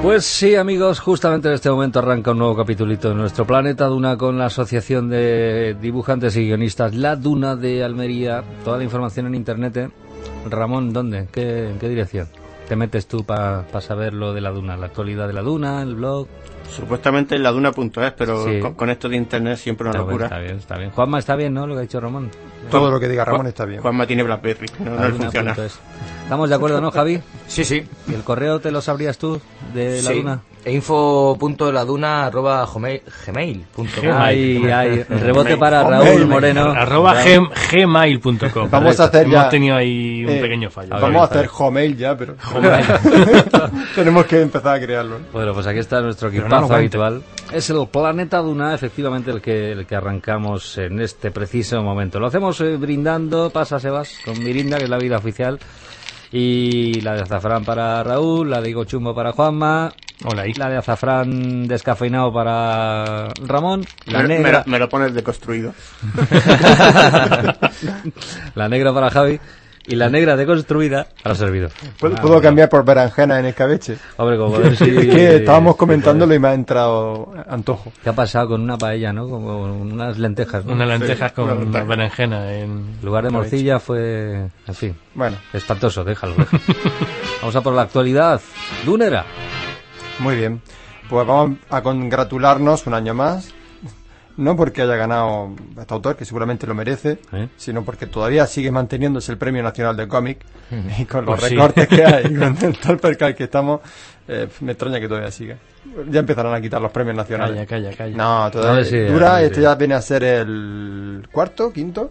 Pues sí, amigos, justamente en este momento arranca un nuevo capitulito de nuestro Planeta Duna con la Asociación de Dibujantes y Guionistas La Duna de Almería. Toda la información en internet, ¿eh? Ramón, ¿dónde? ¿En qué dirección te metes tú para saber lo de la Duna? La actualidad de la Duna, el blog. Supuestamente en laduna.es, pero sí, con esto de internet siempre una locura. Está bien. Juanma, está bien, ¿no? Lo que ha dicho Ramón. Todo lo que diga Ramón está bien. Juanma tiene BlackBerry, no le funciona. ¿Estamos de acuerdo, no, Javi? Sí. ¿Y el correo te lo sabrías tú de la Duna? info.laduna@gmail.com. Ay, rebote para Raúl Moreno. @gmail.com. Vamos a hacer ya. Hemos tenido ahí un pequeño fallo. Vamos a hacer Gmail ya, pero tenemos que empezar a crearlo. Bueno, pues aquí está nuestro equipazo habitual. Es el Planeta Duna, efectivamente, el que arrancamos en este preciso momento. Lo hacemos brindando, pasa Sebas, con Mirinda, que es la vida oficial. Y la de azafrán para Raúl, la de higo chumbo para Juanma. Hola ahí. La de azafrán descafeinado para Ramón. La negra. Me lo pones deconstruido. La negra para Javi. Y la negra deconstruida para servidor. ¿Puedo cambiar por berenjena en escabeche? Hombre, como ver si... Es que estábamos comentándolo y me ha entrado antojo. ¿Qué ha pasado con una paella, no? Como unas lentejas, ¿no? Unas lentejas con berenjena en lugar de morcilla fue... En fin. Bueno. Espantoso, déjalo. Vamos a por la actualidad. Dunera. Muy bien. Pues vamos a congratularnos un año más. No porque haya ganado este autor, que seguramente lo merece, sino porque todavía sigue manteniéndose el Premio Nacional de Cómic. Y con los recortes que hay, con todo el percal que estamos, me extraña que todavía siga. Ya empezarán a quitar los premios nacionales. Calla. No, todavía dura. Este ya viene a ser el quinto.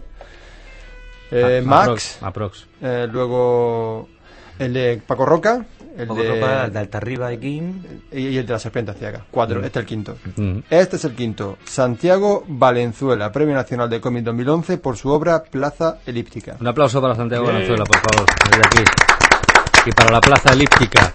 Max. Aprox. Luego el de Paco Roca. El de Altarriba y Kim. Y el de la Serpiente Ciega. 4. Este es el quinto. Este es el quinto. Santiago Valenzuela, Premio Nacional de Cómic 2011 por su obra Plaza Elíptica. Un aplauso para Santiago Valenzuela, por favor, desde aquí. Y para la Plaza Elíptica.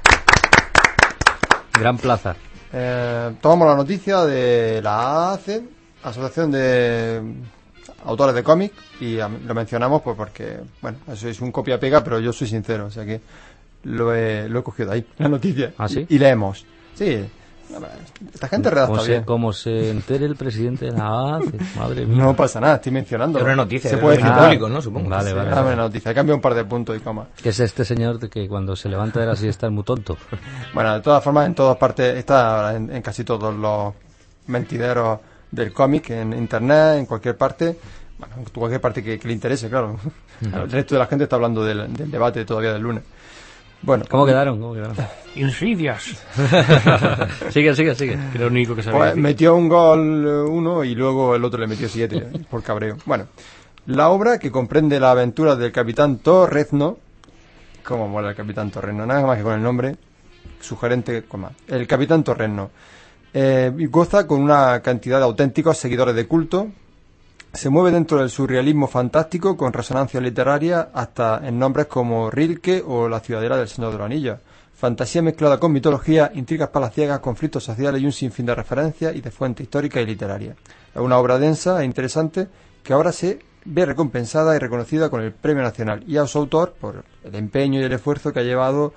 Gran plaza. Tomamos la noticia de la AAC, Asociación de Autores de Cómic, y lo mencionamos pues porque, bueno, eso es un copia-pega, pero yo soy sincero, o sea que lo he cogido ahí, la noticia. ¿Ah, sí? Y leemos. Sí, esta gente redacta bien. Como se entere el presidente de la ACE, madre mía. No pasa nada, estoy mencionando. Es una noticia, se puede citar. público, ¿no? Supongo. Vale. Una noticia, cambia un par de puntos y coma. Que es este señor de que cuando se levanta de la siesta es muy tonto. Bueno, de todas formas, en todas partes, está en casi todos los mentideros del cómic, en internet, en cualquier parte. Bueno, en cualquier parte que le interese, claro. El resto de la gente está hablando del debate todavía del lunes. Bueno, ¿Cómo quedaron? Insidias. Sigue. Que era lo único que sabía. Pues metió un gol uno y luego el otro le metió 7 por cabreo. Bueno, la obra, que comprende las aventuras del Capitán Torrezno. ¿Cómo mola el Capitán Torrezno? Nada más que con el nombre sugerente. El Capitán Torrezno goza con una cantidad de auténticos seguidores de culto. Se mueve dentro del surrealismo fantástico con resonancia literaria hasta en nombres como Rilke o La Ciudadela del Señor de los Anillos. Fantasía mezclada con mitología, intrigas palaciegas, conflictos sociales y un sinfín de referencias y de fuentes históricas y literarias. Es una obra densa e interesante que ahora se ve recompensada y reconocida con el Premio Nacional y a su autor por el empeño y el esfuerzo que le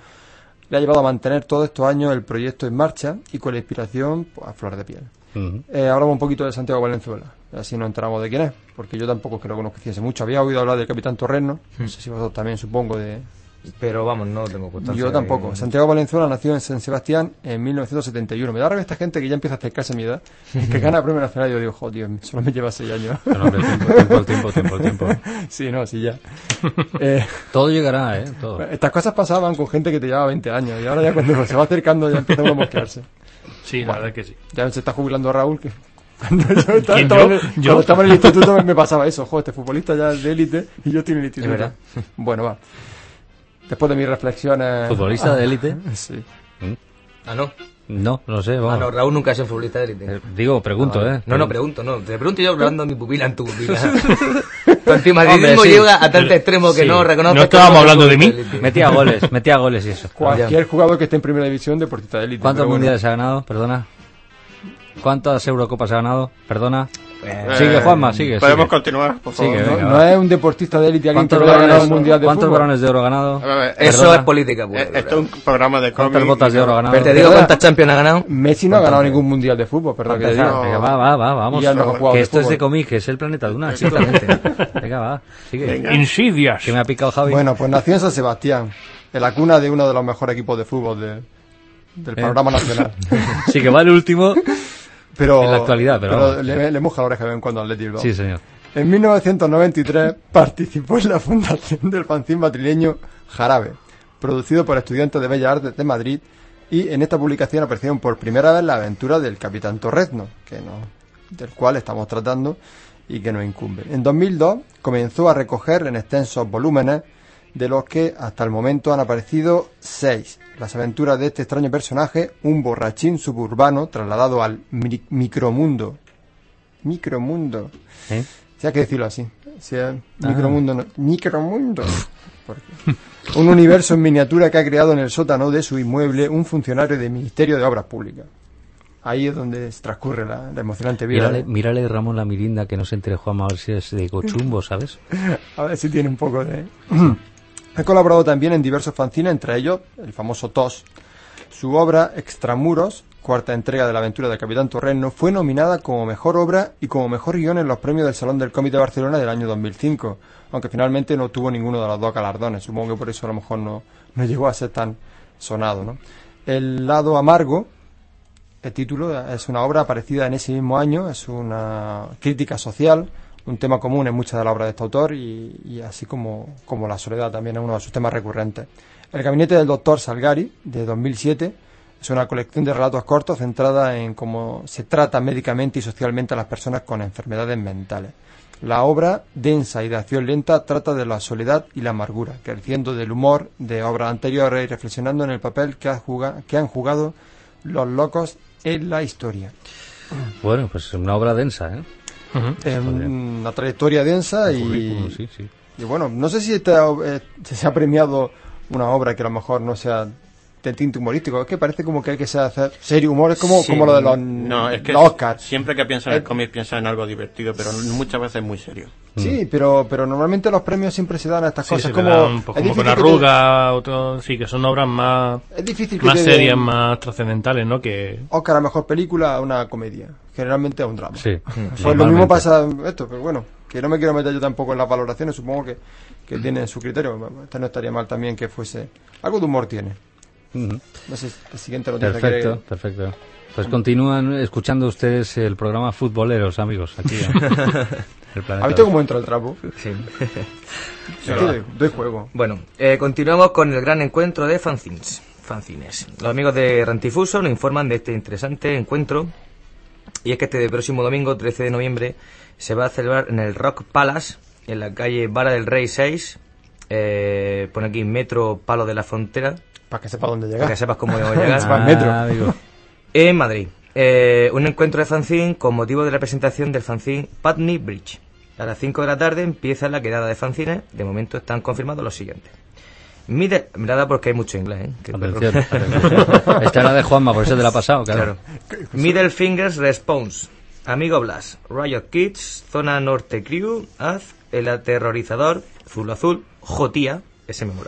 ha llevado a mantener todos estos años el proyecto en marcha y con la inspiración pues, a flor de piel. Hablamos un poquito de Santiago Valenzuela, así nos enteramos de quién es, porque yo tampoco es que lo conociese mucho. Había oído hablar del Capitán Torrezno, no sé si vosotros también, supongo, pero vamos, no tengo constancia. Yo tampoco. Santiago Valenzuela nació en San Sebastián en 1971. Me da rabia esta gente que ya empieza a acercarse a mi edad, que gana el Premio Nacional y yo digo, joder, solo me lleva 6 años. No, hombre, tiempo. Sí, ya. Todo llegará, todo. Estas cosas pasaban con gente que te llevaba 20 años y ahora ya cuando se va acercando ya empezamos a mosquearse. Sí, la verdad que sí. Ya se está jubilando Raúl, que cuando estaba en el instituto me pasaba eso. Joder, este futbolista ya es de élite y yo estoy en el instituto. Bueno, va. Después de mis reflexiones... ¿Futbolista de élite? Sí. No sé. Vamos. No, Raúl nunca ha sido futbolista de élite. Pregunto, No, pregunto. Te pregunto yo hablando mi pupila en tu pupila. Tu antimadridismo llega a tal extremo que no reconoce... ¿No estábamos hablando de mí? Metía goles y eso. Cualquier jugador que esté en primera división, deportista de élite. ¿Cuántos mundiales ha ganado? Perdona. ¿Cuántas Eurocopas ha ganado? Perdona. Sigue, Juanma, sigue. Podemos continuar, por favor. Sigue, No es un deportista de élite alguien que haya ganado un mundial de ¿Cuántos fútbol. balones de oro ha ganado? Eso es política pura. Esto es un programa de cómic. ¿Cuántas botas de oro ha ganado? Pero te digo cuántas Champions ha ganado. Messi no ha ganado ningún mundial de fútbol, perdón que te diga. Venga, vamos. Y ya no ha jugado Que de esto es de fútbol. cómic, que es el planeta Duna, simplemente. Venga, va, sigue. Insidias. Que me ha picado Javi. Bueno, pues nació en San Sebastián, en la cuna de uno de los mejores equipos de fútbol del panorama nacional. Sí que va el último. Pero, En la actualidad, pero vamos. le moja la oreja de vez en cuando al Athletic Bilbao. Sí, señor. En 1993 participó en la fundación del fanzine madrileño Jarabe, producido por estudiantes de Bellas Artes de Madrid, y en esta publicación aparecieron por primera vez las aventuras del Capitán Torrezno, del cual estamos tratando y que nos incumbe. En 2002 comenzó a recoger en extensos volúmenes, de los que hasta el momento han aparecido 6. Las aventuras de este extraño personaje, un borrachín suburbano trasladado al micromundo. Micromundo. Si hay que decirlo así. Si es micromundo, no. Micromundo. Porque un universo en miniatura que ha creado en el sótano de su inmueble un funcionario del Ministerio de Obras Públicas. Ahí es donde transcurre la emocionante vida. Mírale, Ramón, la mirinda que no se entre Juanma, a ver si es de cochumbo, ¿sabes? A ver si tiene un poco de... Ha colaborado también en diversos fanzines, entre ellos el famoso TOS. Su obra, Extramuros, cuarta entrega de la aventura del Capitán Torrezno, fue nominada como mejor obra y como mejor guión en los premios del Salón del Cómic de Barcelona del año 2005, aunque finalmente no tuvo ninguno de los dos galardones. Supongo que por eso a lo mejor no llegó a ser tan sonado, ¿no? El lado amargo, el título, es una obra aparecida en ese mismo año, es una crítica social, un tema común en muchas de las obras de este autor, y así como la soledad también es uno de sus temas recurrentes. El gabinete del Dr. Salgari, de 2007, es una colección de relatos cortos centrada en cómo se trata médicamente y socialmente a las personas con enfermedades mentales. La obra, densa y de acción lenta, trata de la soledad y la amargura, creciendo del humor de obras anteriores y reflexionando en el papel que han jugado los locos en la historia. Bueno, pues es una obra densa, ¿eh? Una trayectoria densa y bueno, no sé si se ha premiado una obra que a lo mejor no sea de tinte humorístico. Es que parece como que hay que hacer serio humor, es como lo de los Oscars. Siempre que piensa en el cómic piensa en algo divertido, pero muchas veces muy serio. Sí, pero normalmente los premios siempre se dan a estas cosas como con Arruga, sí, que son obras más serias, más trascendentales, ¿no? Que Oscar a mejor película, una comedia, generalmente a un drama. Sí. Pues lo mismo pasa esto, pero bueno, que no me quiero meter yo tampoco en las valoraciones, supongo que tienen su criterio. No estaría mal también que fuese algo de humor tiene. No sé, la siguiente noticia. Perfecto. Pues continúan escuchando ustedes el programa Futboleros, amigos, aquí en el planeta. ¿Has visto cómo entra el trapo? Sí. Doy juego. Bueno, continuamos con el gran encuentro de fanzines. Los amigos de Rantifuso nos informan de este interesante encuentro, y es que este próximo domingo, 13 de noviembre, se va a celebrar en el Rock Palace, en la calle Vara del Rey 6, pone aquí Metro Palo de la Frontera, para que sepas dónde llegar. Para que sepas cómo llegar. Metro. En Madrid. Un encuentro de fanzine con motivo de la presentación del fanzine Putney Bridge. A las 5 de la tarde empieza la quedada de fanzines. De momento están confirmados los siguientes. Mirada porque hay mucho inglés, Atención. Esta era de Juanma, por eso te la ha pasado, claro. Middle Fingers Response, Amigo Blas, Riot Kids, Zona Norte Crew, Az, El Aterrorizador, Azul, Jotía, ese me mola.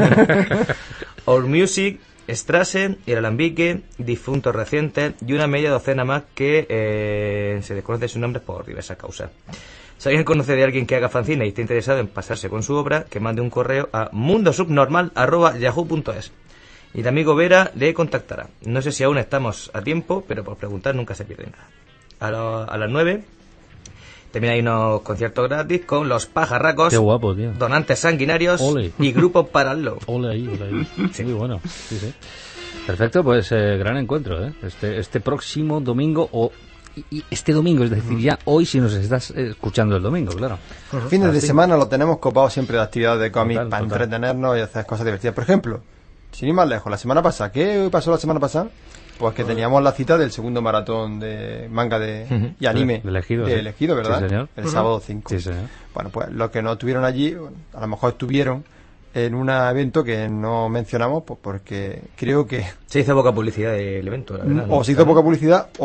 All Music, Strassen, El Alambique, Difuntos Recientes y una media docena más que se desconoce sus nombres por diversas causas. Si alguien conoce de alguien que haga fanzine y está interesado en pasarse con su obra, que mande un correo a mundosubnormal@yahoo.es y el amigo Vera le contactará. No sé si aún estamos a tiempo, pero por preguntar nunca se pierde nada. A las 9 también hay unos conciertos gratis con Los Pajarracos. Qué guapo, tío. Donantes Sanguinarios. Ole. Y Grupo Paralelo. Ole ahí. Sí. Muy bueno. Sí. Perfecto, pues gran encuentro, ¿eh? Este próximo domingo y este domingo, es decir, ya hoy si nos estás escuchando el domingo, claro. Fines de semana lo tenemos copado siempre de actividades de cómic para entretenernos y hacer cosas divertidas. Por ejemplo, sin ir más lejos, la semana pasada, ¿qué pasó la semana pasada? Pues que teníamos la cita del segundo maratón de manga y anime de Elegido, ¿verdad? Sí, señor. El sábado 5. Sí, señor. Bueno, pues los que no estuvieron allí, a lo mejor estuvieron en un evento que no mencionamos, pues porque creo que se hizo poca publicidad del evento, la verdad. O se hizo poca publicidad, o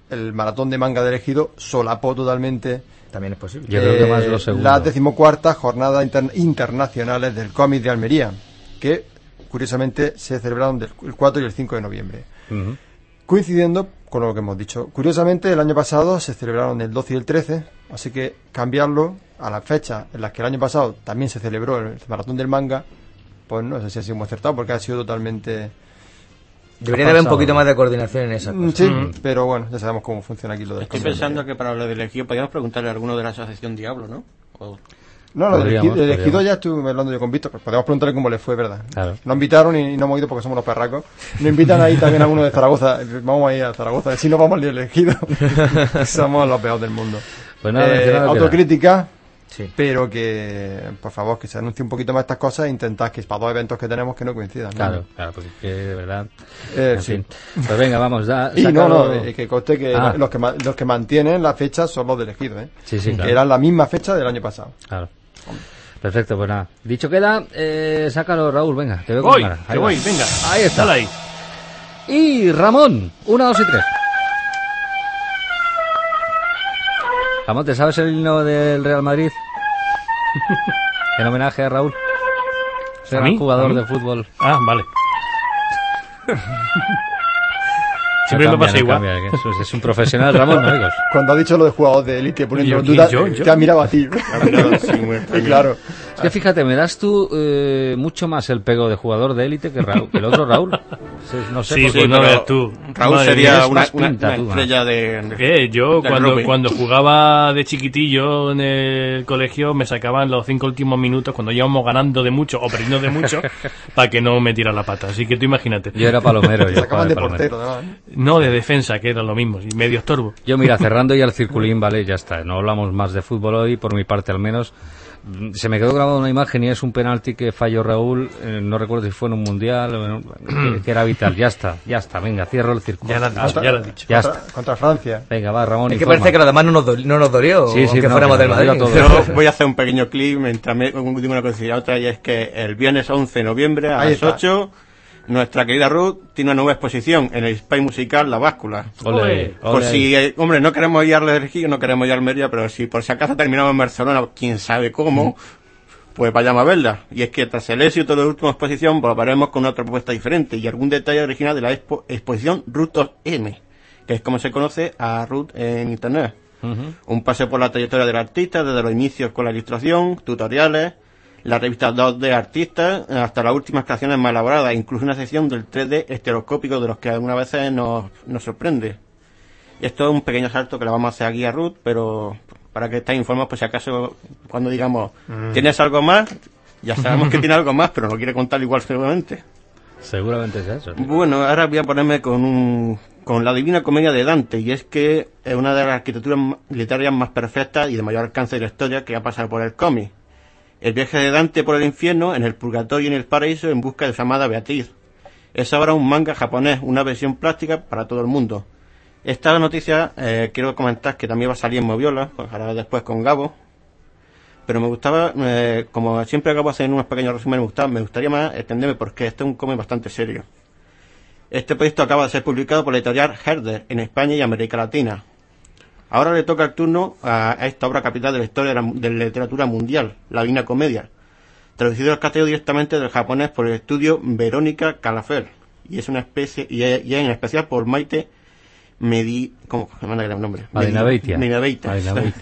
el maratón de manga del Ejido solapó totalmente. También es posible. Yo creo que más lo segundo. Las 14ª jornadas internacionales del cómic de Almería, que curiosamente se celebraron el 4 y el 5 de noviembre. Coincidiendo con lo que hemos dicho. Curiosamente, el año pasado se celebraron el 12 y el 13, así que cambiarlo a las fechas en las que el año pasado también se celebró el maratón del manga, pues no sé si ha sido muy acertado, porque ha sido totalmente... Debería de haber un poquito más de coordinación en esa cosa. Sí, pero bueno, ya sabemos cómo funciona aquí lo del Estoy pensando que para lo del Ejido podríamos preguntarle a alguno de la Asociación Diablo, ¿no? No, lo del Ejido ya estuve hablando yo con Víctor, pues podemos preguntarle cómo le fue, ¿verdad? Claro. Nos invitaron y no hemos ido porque somos los perracos. Nos invitan ahí también a uno de Zaragoza. Vamos a ir a Zaragoza. Si no vamos al Ejido, somos los peores del mundo. Pues nada, autocrítica, sí. Pero que, por favor, que se anuncie un poquito más estas cosas e intentad que para 2 eventos que tenemos que no coincidan. Claro, claro, porque de verdad. En fin. fin. Pues venga, vamos. Y que conste que los que mantienen la fecha son los del Ejido, ¿eh? Sí, claro. Que eran la misma fecha del año pasado. Claro. Perfecto, pues nada. Dicho queda, sácalo, Raúl, venga, te veo con Voy, cámara. te voy, venga. Ahí está. Dale ahí. Y Ramón, 1, 2 y 3. Ramón, ¿te sabes el himno del Real Madrid? En homenaje a Raúl. ¿A mí? Jugador de fútbol. Ah, vale. Siempre me pasa igual. Es un profesional, Ramón, amigos. Cuando ha dicho lo de jugador de élite poniendo en duda, te ha mirado a ti. Claro. Es que fíjate, me das tú mucho más el pego de jugador de élite que Raúl, que el otro Raúl. No sé, Sí, pues no ves tú. Raúl Madre sería mía, una pinta, estrella de yo rugby. cuando jugaba de chiquitillo en el colegio me sacaban los 5 últimos minutos cuando íbamos ganando de mucho o perdiendo de mucho para que no me tirara la pata. Así que tú imagínate. Yo era palomero. Te sacaban de portero, ¿no? No, de defensa, que era lo mismo, y medio estorbo. Yo, mira, cerrando ya el circulín, vale, ya está. No hablamos más de fútbol hoy, por mi parte al menos. Se me quedó grabada una imagen y es un penalti que falló Raúl, no recuerdo si fue en un mundial, que era vital. Ya está, venga, cierro el circuito. Ya lo has dicho. Ya está. Contra Francia. Venga, va, Ramón. Es que parece que lo demás no nos dolió, Sí, aunque no, fuéramos del Madrid. Yo voy a hacer un pequeño clip mientras digo una cosa y otra, y es que el viernes 11 de noviembre a las 8 nuestra querida Ruth tiene una nueva exposición en el Space Musical La Báscula. Ole. Por si, hombre, no queremos ir al Ejido, no queremos ir a Almería, pero si por si acaso terminamos en Barcelona, quién sabe cómo, pues vayamos a verla. Y es que tras el éxito de la última exposición volveremos con otra propuesta diferente y algún detalle original de la exposición Ruth M, que es como se conoce a Ruth en internet. Un paseo por la trayectoria del artista, desde los inicios con la ilustración, tutoriales, la revista 2D Artistas, hasta las últimas creaciones más elaboradas, incluso una sección del 3D estereoscópico de los que algunas veces nos sorprende. Y esto es un pequeño salto que le vamos a hacer aquí a Ruth, pero para que estéis informados, pues si acaso cuando digamos, ¿tienes algo más? Ya sabemos que tiene algo más, pero no quiere contar igual seguramente. Seguramente es eso. Bueno, ahora voy a ponerme con la Divina Comedia de Dante, y es que es una de las arquitecturas literarias más perfectas y de mayor alcance de la historia que ha pasado por el cómic. El viaje de Dante por el infierno, en el purgatorio y en el paraíso en busca de su amada Beatriz. Es ahora un manga japonés, una versión plástica para todo el mundo. Esta noticia quiero comentar que también va a salir en Moviola, pues ahora después con Gabo. Pero me gustaba, como siempre acabo haciendo unos pequeños resúmenes, me gustaría más extenderme porque este es un cómic bastante serio. Este proyecto acaba de ser publicado por la editorial Herder en España y América Latina. Ahora le toca el turno a esta obra capital de la historia de la literatura mundial, la Divina Comedia, traducido al castellano directamente del japonés por el estudio Verónica Calafel, y es una especie y en especial por Maite ¿cómo se llama el nombre? Medinabeitia.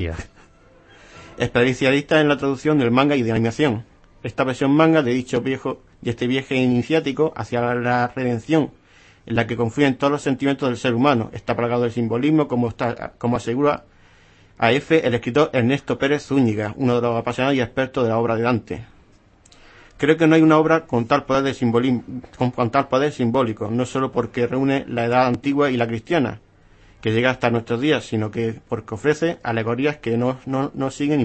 Especialista en la traducción del manga y de animación. Esta versión manga de este viaje iniciático hacia la redención, en la que confluyen todos los sentimientos del ser humano, está plagado de simbolismo, como asegura a F el escritor Ernesto Pérez Zúñiga, uno de los apasionados y expertos de la obra de Dante. Creo que no hay una obra con tal poder simbólico, no solo porque reúne la edad antigua y la cristiana, que llega hasta nuestros días, sino que porque ofrece alegorías que nos siguen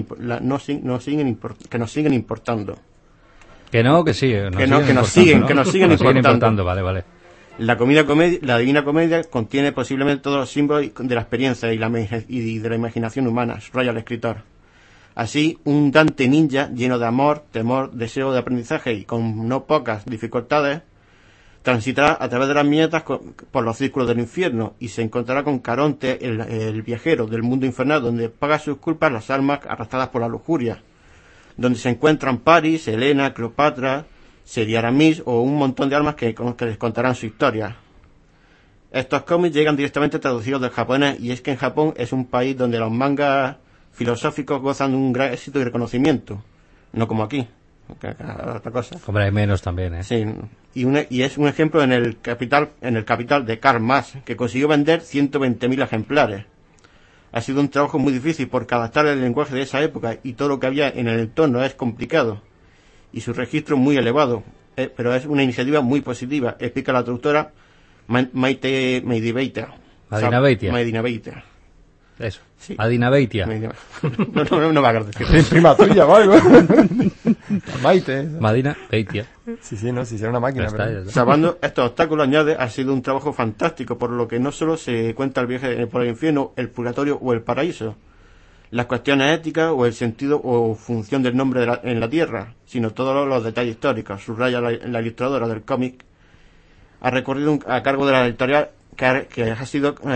importando. Que nos siguen importando. Vale. La Divina Comedia contiene posiblemente todos los símbolos de la experiencia y de la imaginación humana, subraya el escritor. Así, un Dante ninja lleno de amor, temor, deseo de aprendizaje y con no pocas dificultades, transitará a través de las viñetas por los círculos del infierno y se encontrará con Caronte, el viajero del mundo infernal, donde paga sus culpas las almas arrastradas por la lujuria, donde se encuentran Paris, Helena, Cleopatra, Seriaramis o un montón de almas que les contarán su historia. Estos cómics llegan directamente traducidos del japonés, y es que en Japón es un país donde los mangas filosóficos gozan de un gran éxito y reconocimiento, no como aquí, otra cosa. Hombre, hay menos también, ¿eh? Sí, y es un ejemplo en el Capital de Karl Marx, que consiguió vender 120.000 ejemplares. Ha sido un trabajo muy difícil porque adaptar el lenguaje de esa época y todo lo que había en el entorno es complicado, y su registro muy elevado, pero es una iniciativa muy positiva, explica la traductora Maite Medinabeitia. Medinabeitia. Eso. Sí. Adinabeitia. No va a agradecer. Es prima tuya, ¿vale? Maite. Madina Beitia. Sí, no, si será una máquina. Está. Salvando estos obstáculos, añade, ha sido un trabajo fantástico, por lo que no solo se cuenta el viaje por el infierno, el purgatorio o el paraíso, las cuestiones éticas o el sentido o función del nombre en la tierra, sino todos los detalles históricos. Subraya la ilustradora del cómic. Ha recorrido a cargo de la editorial que ha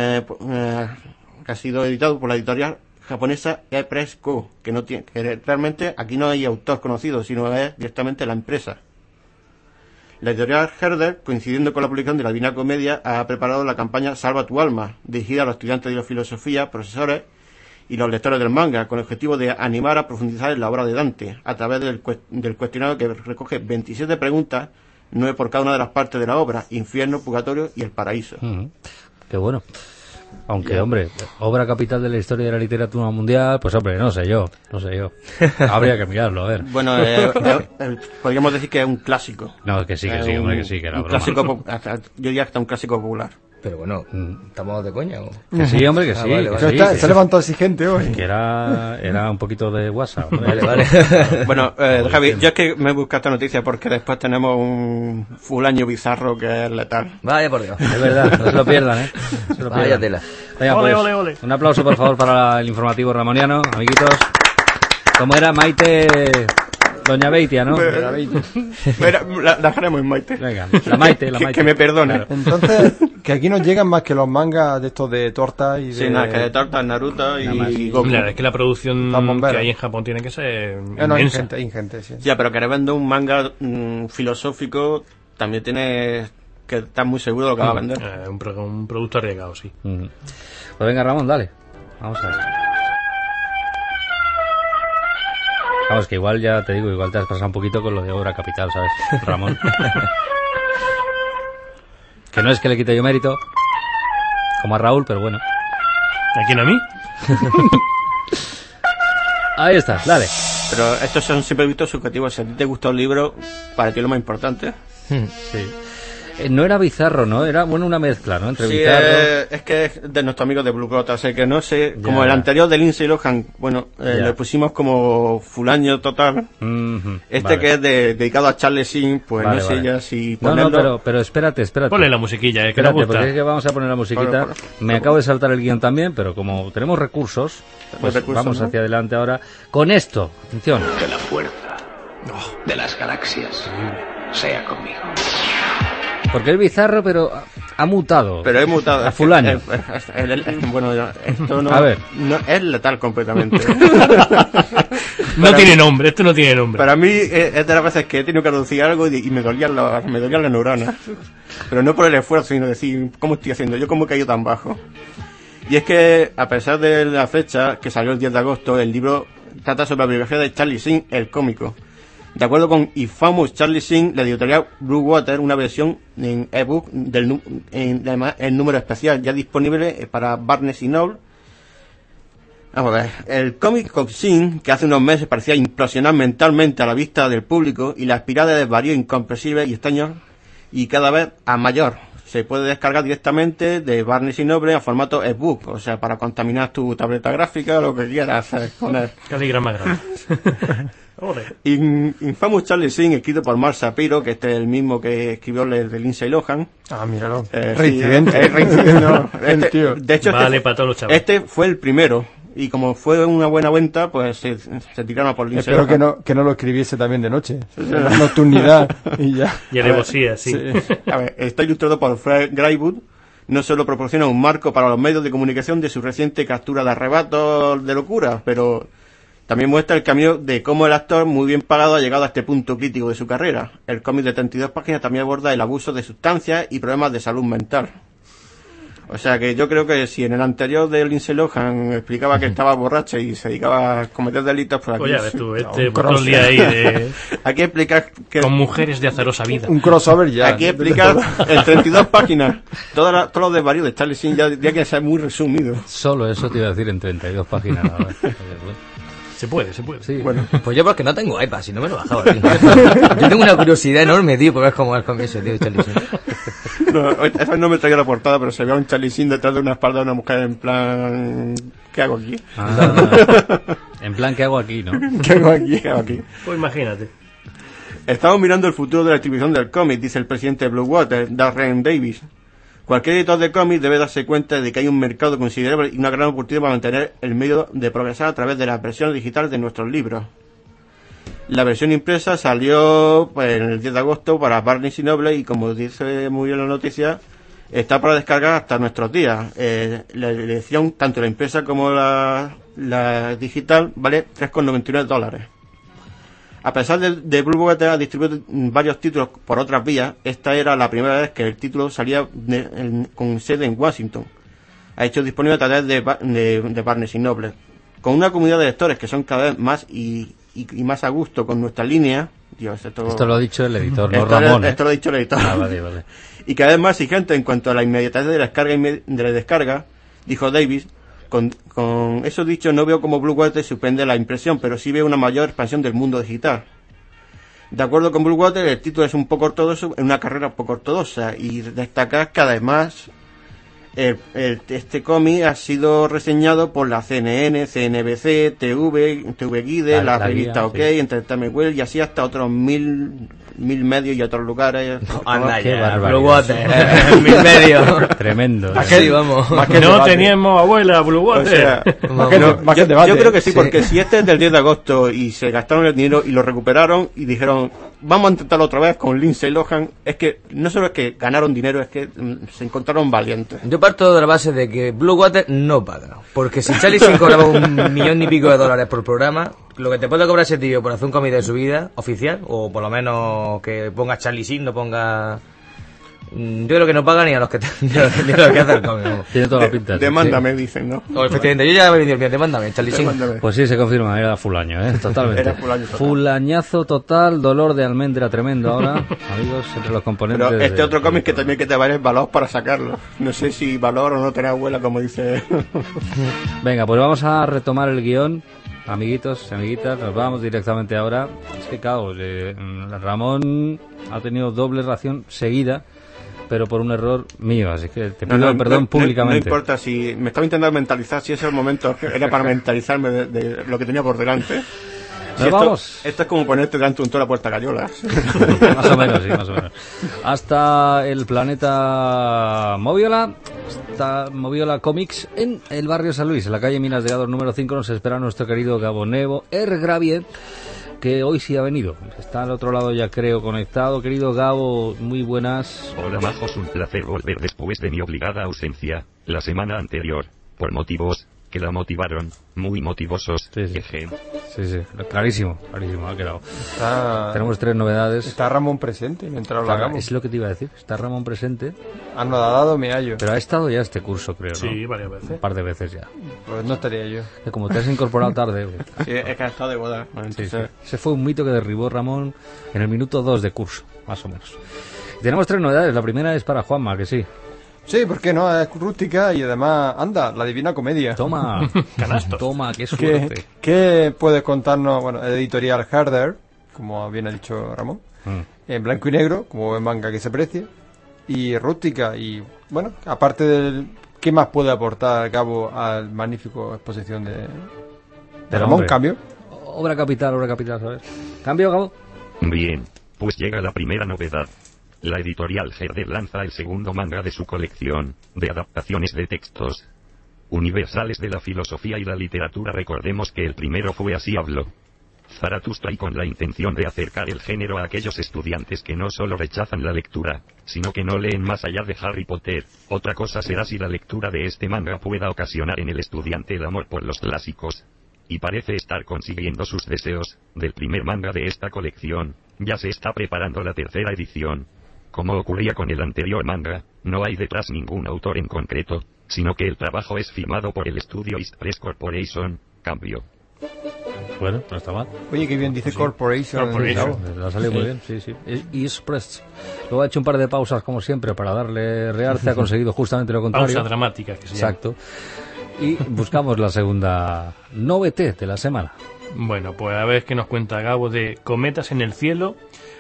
sido editado por la editorial japonesa E-Press Co., que realmente aquí no hay autor conocido, sino es directamente la empresa. La editorial Herder, coincidiendo con la publicación de la Divina Comedia, ha preparado la campaña Salva tu alma, dirigida a los estudiantes de filosofía, profesores y los lectores del manga, con el objetivo de animar a profundizar en la obra de Dante, a través del cuestionario que recoge 27 preguntas, 9 por cada una de las partes de la obra: infierno, purgatorio y el paraíso. Qué bueno. Aunque, hombre, obra capital de la historia de la literatura mundial, pues hombre, no sé yo. Habría que mirarlo, a ver. Bueno, podríamos decir que es un clásico. No, que sí, hombre, que sí, que era un broma. clásico, yo diría hasta un clásico popular. Pero bueno, ¿estamos de coña o...? Que sí, hombre, que sí. Vale, que vale. sí, Se ha levantado exigente hoy. que era un poquito de WhatsApp. Hombre. Vale. Bueno, Javi, yo es que me he buscado esta noticia porque después tenemos un fulaño bizarro que es letal. Vaya por Dios. Es verdad, no se lo pierdan, ¿eh? No se lo Vaya pierdan. tela. Venga, Ole, pues, ole, ole. un aplauso, por favor, para el informativo ramoniano, amiguitos. ¿Cómo era? Maite... Doña Beitia, ¿no? Mira, la dejaremos en Maite. Venga, la Maite. Que me perdone. Claro. Entonces, que aquí nos llegan más que los mangas de estos de torta y de... Sí, nada, que de Torta, Naruto y Goku. Claro, es que la producción Las bomberas. que hay en Japón tiene que ser No, inmensa. ingente, sí. Ya, pero que vende un manga filosófico también tiene que estar muy seguro de lo que va a vender. Un producto arriesgado, sí. Pues venga, Ramón, dale. Vamos a ver. Vamos, que igual ya te digo, igual te has pasado un poquito con lo de obra capital, ¿sabes, Ramón? Que no es que le quite yo mérito, como a Raúl, pero bueno. ¿A quién, a mí? Ahí está, dale. Pero estos son siempre vistos subjetivos. Si a ti te gusta un libro, para ti es lo más importante. Sí. No era bizarro, ¿no? Era, bueno, una mezcla, ¿no? Entre Sí, bizarro... es que es de nuestros amigos de Blue Cloth, así que no sé, Ya. como el anterior de Lindsay Lohan, bueno, Ya. le pusimos como fulaño total. Ujú, Este vale. que es dedicado a Charlie Sheen, pues Vale, no sé vale. ya si No, ponerlo. pero espérate. Ponle la musiquilla, que nos Espérate, gusta. porque es que vamos a poner la musiquita. Ponlo. Me acabo de saltar el guión también, pero como tenemos recursos, pues recursos, vamos ¿no? hacia adelante ahora con esto. Atención. Que la fuerza de las galaxias sea conmigo. Porque es bizarro, pero ha mutado. Pero he mutado. A fulano. Bueno, esto no, A ver. no es letal completamente. No tiene nombre, esto no tiene nombre. Para mí es de las veces que he tenido que reducir algo y me dolían las neuronas. Pero no por el esfuerzo, sino decir, ¿cómo estoy haciendo? ¿Yo cómo he caído tan bajo? Y es que, a pesar de la fecha, que salió el 10 de agosto, el libro trata sobre la biografía de Charlie Sheen, el cómico. De acuerdo con Infamous Charlie Sheen, la editorial Blue Water, una versión en ebook además el número especial ya disponible para Barnes y Noble. Vamos a ver, el cómic con Sheen, que hace unos meses parecía implosionar mentalmente a la vista del público, y la espiral de desvarío incomprensible y extraño, y cada vez a mayor. Se puede descargar directamente de Barnes y Noble a formato ebook, o sea, para contaminar tu tableta gráfica o lo que quieras poner. Caligrama grande. Joder. Infamous Charlie Sheen, escrito por Mark Shapiro, que este es el mismo que escribió el de Lindsay Lohan. Ah, míralo. Sí, Reincidente. reincidente, no. El tío. De hecho, Vale, para todos los chavales. este fue el primero. Y como fue una buena venta, pues se tiraron a por Lindsay Espero Lohan. que no lo escribiese también de noche. La nocturnidad y ya. Y alevosía, sí. A ver, está ilustrado por Fred Greywood. No solo proporciona un marco para los medios de comunicación de su reciente captura de arrebatos de locura, pero también muestra el camino de cómo el actor, muy bien pagado, ha llegado a este punto crítico de su carrera. El cómic de 32 páginas también aborda el abuso de sustancias y problemas de salud mental. O sea que yo creo que si en el anterior de Lindsay Lohan explicaba que estaba borracha y se dedicaba a cometer delitos, pues aquí... Oye, a ver tú, por todo el día ahí de... Aquí explica que... Con mujeres de azarosa vida. Un crossover ya. Aquí explica en 32 páginas todos los desvaríos de Charlie Sheen, ya que sea muy resumido. Solo eso te iba a decir en 32 páginas. Nada. Se puede. Sí. Bueno, Pues yo porque no tengo iPad, si no me lo bajaba. Tío. Yo tengo una curiosidad enorme, tío, por ver cómo es el comienzo, tío, Charlie Sheen. no, esa no me traía la portada, pero se ve a un Charlie Sheen detrás de una espalda de una mujer en plan... ¿Qué hago aquí? En plan, ¿qué hago aquí, no? ¿Qué hago aquí? ¿Qué hago aquí? Pues imagínate. Estamos mirando el futuro de la distribución del cómic, dice el presidente de Blue Water, Darren Davis. Cualquier editor de cómics debe darse cuenta de que hay un mercado considerable y una gran oportunidad para mantener el medio de progresar a través de las versiones digitales de nuestros libros. La versión impresa salió pues, en el 10 de agosto para Barnes y Noble y, como dice muy bien la noticia, está para descargar hasta nuestros días. La edición, tanto la impresa como la digital, vale $3,99. A pesar de Blue Water ha distribuido varios títulos por otras vías, esta era la primera vez que el título salía con sede en Washington. Ha hecho disponible a través de Barnes y Noble. Con una comunidad de lectores que son cada vez más y más a gusto con nuestra línea. Dios, esto lo ha dicho el editor, no Ramón. Esto lo ha dicho el editor. Vale. Y cada vez más exigente en cuanto a la inmediatez de la descarga, dijo Davis. Con eso dicho, no veo como Blue Water suspende la impresión, pero sí veo una mayor expansión del mundo digital. De acuerdo con Blue Water, el título es un poco ortodoxo, en una carrera poco ortodoxa, y destacar que además este cómic ha sido reseñado por la CNN, CNBC, TV Guide, la revista guía, OK, sí. Entertainment Weekly y así hasta otros mil medios y otros lugares. Anda Qué ya, barbaridad. Blue Water, 1000 medios. Tremendo. Sí, vamos. Más que No debate. teníamos abuela, Blue O Water. sea, Más que debate. yo creo que sí, porque si este es del 10 de agosto y se gastaron el dinero y lo recuperaron y dijeron, vamos a intentarlo otra vez con Lindsay Lohan, es que no solo es que ganaron dinero, es que se encontraron valientes. Yo parto de la base de que Blue Water no paga. Porque si Charlie Sheen cobraba $1 millón y pico por programa, lo que te puede cobrar ese tío por hacer un cómic de su vida oficial, o por lo menos que ponga Charlie Sheen, no ponga... Yo creo que no paga ni a los que ni a los que hacen el cómic. Vamos. Tiene toda la pinta. Demándame, dicen, ¿no? O efectivamente, yo ya me he vendido el mío, demándame, Charlie Sheen. Demándame. Pues sí, se confirma, era fulaño, totalmente. Era fulaño total. Fulañazo total, dolor de almendra tremendo ahora, amigos, entre los componentes. Pero este de- otro cómic que también hay que te varios valor para sacarlo. No sé si valor o no tener abuela, como dice. Venga, pues vamos a retomar el guión. Amiguitos, amiguitas, nos vamos directamente ahora. Es que, claro, Ramón ha tenido doble ración seguida, pero por un error mío, así que te pido perdón públicamente. No importa si me estaba intentando mentalizar, si ese es el momento, era para mentalizarme de lo que tenía por delante. Si ¿Nos vamos? Esto es como ponerte delante de un toro a puerta cayolas. Más o menos, sí, más o menos. Hasta el planeta Moviola, está Moviola Comics en el barrio San Luis, en la calle Minas de Ador número 5, nos espera nuestro querido Gabo Nevo Ergravier, que hoy sí ha venido. Está al otro lado ya creo conectado. Querido Gabo, muy buenas. Hola majos, un placer volver después de mi obligada ausencia, la semana anterior, por motivos que la motivaron, muy motivosos, Sí, sí. jeje. Sí, clarísimo, ha quedado. Está, Tenemos 3 novedades. está Ramón presente mientras lo hagamos. Es lo que te iba a decir. Está Ramón presente, Han dado me hallo. pero ha estado ya este curso, creo, ¿no? Sí, varias veces. Un par de veces ya. Pues no estaría yo. Que como te has incorporado tarde... Sí, es que ha estado de boda. Bueno, Sí, entonces, sí. Ese fue un mito que derribó Ramón en el minuto 2 de curso, más o menos. Y tenemos 3 novedades. La primera es para Juanma, que sí. Sí, ¿por qué no? Es rústica y además, anda, la Divina Comedia. Toma, Canastos. toma, qué suerte. ¿Qué puedes contarnos? Bueno, editorial Harder, como bien ha dicho Ramón, en blanco y negro, como buen manga que se precie, y rústica, y bueno, aparte del... ¿Qué más puede aportar Gabo al magnífico exposición de Ramón? hombre. Cambio. Obra capital, ¿sabes? ¿Cambio, Gabo? Bien, pues llega la primera novedad. La editorial Herder lanza el segundo manga de su colección, de adaptaciones de textos. universales de la filosofía y la literatura. Recordemos que el primero fue Así habló Zaratustra, y con la intención de acercar el género a aquellos estudiantes que no solo rechazan la lectura, sino que no leen más allá de Harry Potter. Otra cosa será si la lectura de este manga pueda ocasionar en el estudiante el amor por los clásicos. Y parece estar consiguiendo sus deseos. Del primer manga de esta colección, ya se está preparando la tercera edición. Como ocurría con el anterior manga, no hay detrás ningún autor en concreto, sino que el trabajo es firmado por el estudio East Press Corporation. Cambio. Bueno, no está mal. Oye, qué bien dice Corporation. Le ha salido muy bien, sí. East Press. Luego ha hecho un par de pausas, como siempre, para darle realce. Ha conseguido justamente lo contrario. Pausa dramática, que se Exacto. Y buscamos la segunda novedad de la semana. Bueno, pues a ver qué nos cuenta Gabo de Cometas en el cielo,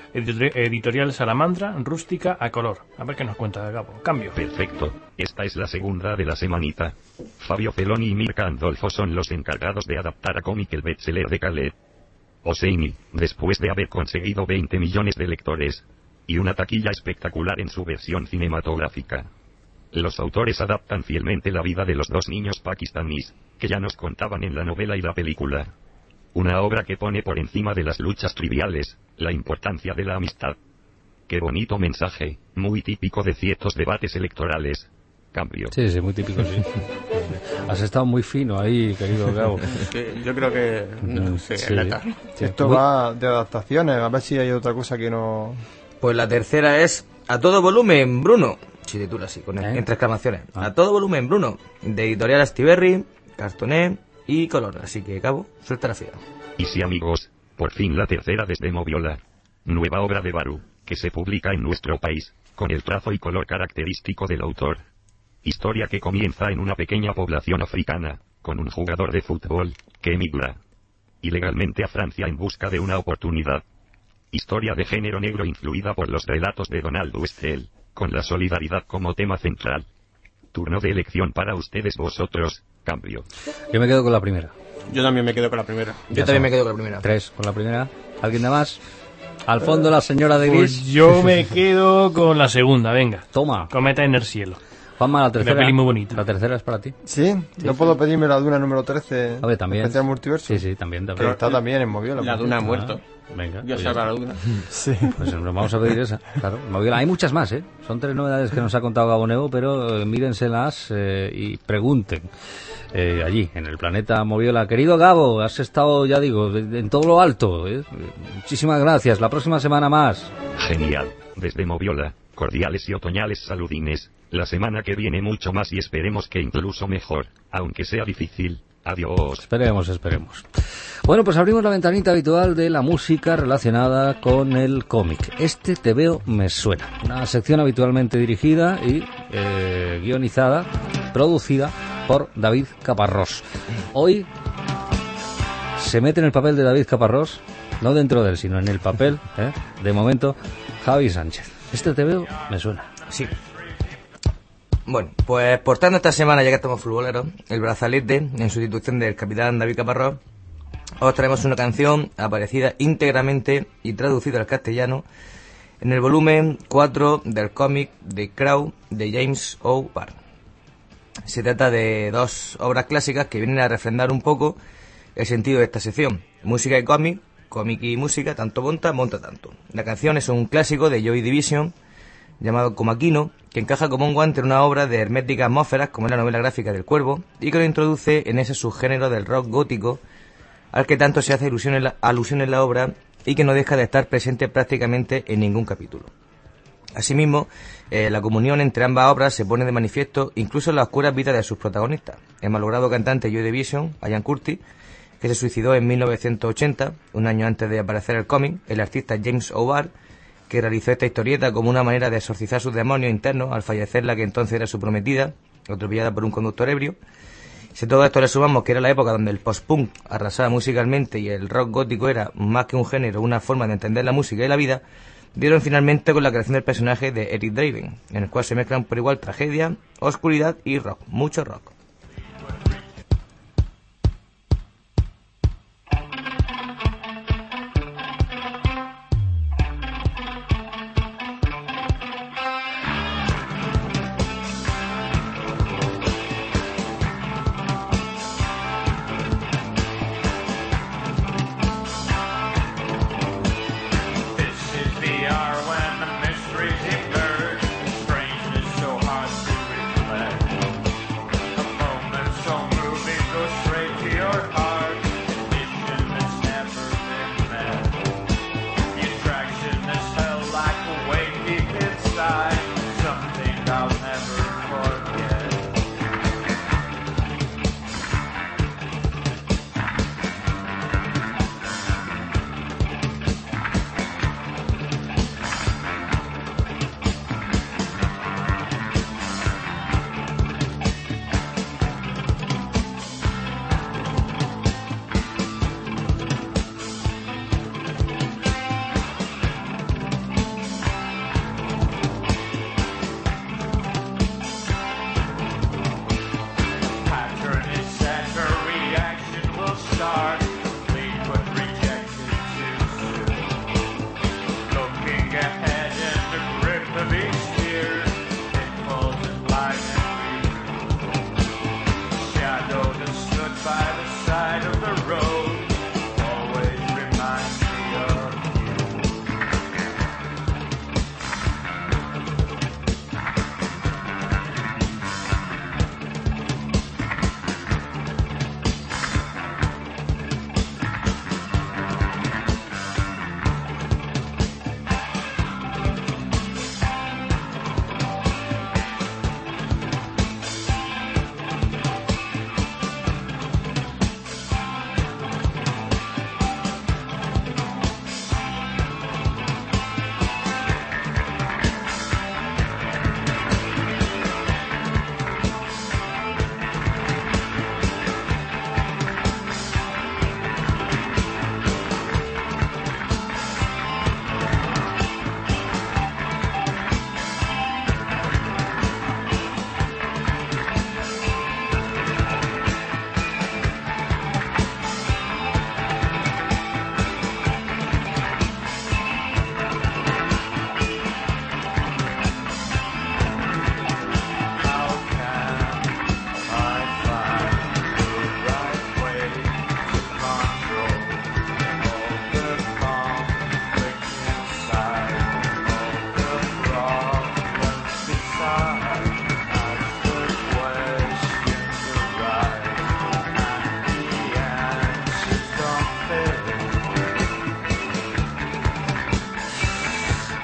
editorial Salamandra, rústica a color. A ver qué nos cuenta Gabo. Cambio. Perfecto, esta es la segunda de la semanita. Fabio Feloni y Mirka Andolfo son los encargados de adaptar a cómic el bestseller de Khaled Hosseini, después de haber conseguido 20 millones de lectores y una taquilla espectacular en su versión cinematográfica. Los autores adaptan fielmente la vida de los dos niños pakistaníes, que ya nos contaban en la novela y la película. Una obra que pone por encima de las luchas triviales la importancia de la amistad. Qué bonito mensaje, muy típico de ciertos debates electorales. Cambio. Sí, muy típico, sí. Has estado muy fino ahí, querido Gabo. Yo creo que no sé, Sí. Esto va de adaptaciones, a ver si hay otra cosa que no... Pues la tercera es A todo volumen, Bruno. Se titula así, entre exclamaciones. A todo volumen, Bruno. De editorial Astiberri, Cartoné y Color. Así que, Cabo, suelta la fiera. Y sí, amigos, por fin la tercera desde Moviola. Nueva obra de Baru, que se publica en nuestro país, con el trazo y color característico del autor. Historia que comienza en una pequeña población africana, con un jugador de fútbol, que emigra ilegalmente a Francia en busca de una oportunidad. Historia de género negro influida por los relatos de Donald Westell, con la solidaridad como tema central. Turno de elección para ustedes vosotros. Cambio. Yo me quedo con la primera. Yo también me quedo con la primera. Yo también me quedo con la primera. 3 con la primera. ¿Alguien de más? Al fondo la señora Davis. Pues yo me quedo con la segunda, venga. Toma. Cometa en el cielo. Juanma, la tercera. Una peli muy bonita. La tercera es para ti. ¿Sí? ¿No puedo pedirme la Duna número 13? A ver, también. Especial Multiverso. Sí, también. Pero está también en Moviola. La Duna ha muerto. Venga. Yo pues sé ya la está. Duna. Sí. Pues nos vamos a pedir esa. Claro. Moviola. Hay muchas más, ¿eh? Son 3 novedades que nos ha contado Gabo Nebo, pero mírenselas y pregunten. Allí, en el planeta Moviola. Querido Gabo, has estado, ya digo, en todo lo alto. Muchísimas gracias. La próxima semana más. Genial, desde Moviola, cordiales y otoñales saludines. La semana que viene mucho más y esperemos que incluso mejor, aunque sea difícil. Adiós. Esperemos. Bueno, pues abrimos la ventanita habitual de la música relacionada con el cómic. Este Te veo me suena. Una sección habitualmente dirigida y guionizada, producida por David Caparrós. Hoy se mete en el papel de David Caparrós, no dentro de él, sino en el papel, de momento, Javi Sánchez. Este Te veo me suena. Sí. Bueno, pues portando esta semana, ya que estamos futboleros, el brazalete, en sustitución del capitán David Caparrós, os traemos una canción aparecida íntegramente y traducida al castellano en el volumen 4 del cómic The Crow de James O. Barr. Se trata de dos obras clásicas que vienen a refrendar un poco el sentido de esta sección. Música y cómic, cómic y música, tanto monta tanto. La canción es un clásico de Joy Division, llamado Comaquino, que encaja como un guante en una obra de herméticas atmósferas como es la novela gráfica del Cuervo, y que lo introduce en ese subgénero del rock gótico al que tanto se hace alusión en la obra y que no deja de estar presente prácticamente en ningún capítulo. Asimismo, la comunión entre ambas obras se pone de manifiesto incluso en la oscura vida de sus protagonistas. El malogrado cantante Joy Division, Ian Curtis, que se suicidó en 1980, un año antes de aparecer el cómic, el artista James O. Barr, que realizó esta historieta como una manera de exorcizar sus demonios internos al fallecer la que entonces era su prometida, atropellada por un conductor ebrio. Si a todo esto le sumamos que era la época donde el post-punk arrasaba musicalmente y el rock gótico era más que un género, una forma de entender la música y la vida, dieron finalmente con la creación del personaje de Eric Draven, en el cual se mezclan por igual tragedia, oscuridad y rock, mucho rock.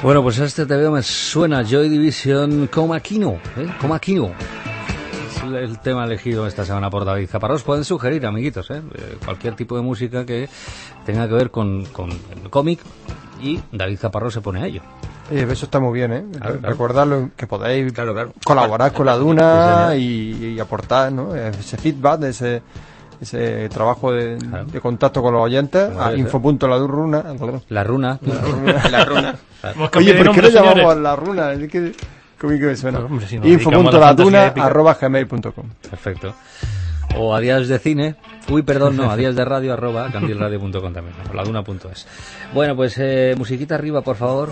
Bueno, pues este TVO me suena Joy Division como Aquino, como Aquino. Es el tema elegido esta semana por David Caparrós. Pueden sugerir, amiguitos, cualquier tipo de música que tenga que ver con el cómic, y David Caparrós se pone a ello. Eso está muy bien, ¿eh? Claro. Recordarlo, que podéis Claro. colaborar con la Duna Sí, y aportar, ¿no? Ese feedback, ese trabajo de contacto con los oyentes Como a debe ser. info.ladurruna. La runa. La runa. Hemos Oye, cambiado de ¿por qué nombre, lo llamamos señores. la runa? Es que ¿cómo que me suena? Pues, hombre, si nos dedicamos a la fantasía épica. info.laduna@gmail.com. Perfecto. O a días de cine. A días de radio @candilradio.com también. O laduna.es. Bueno, pues musiquita arriba, por favor.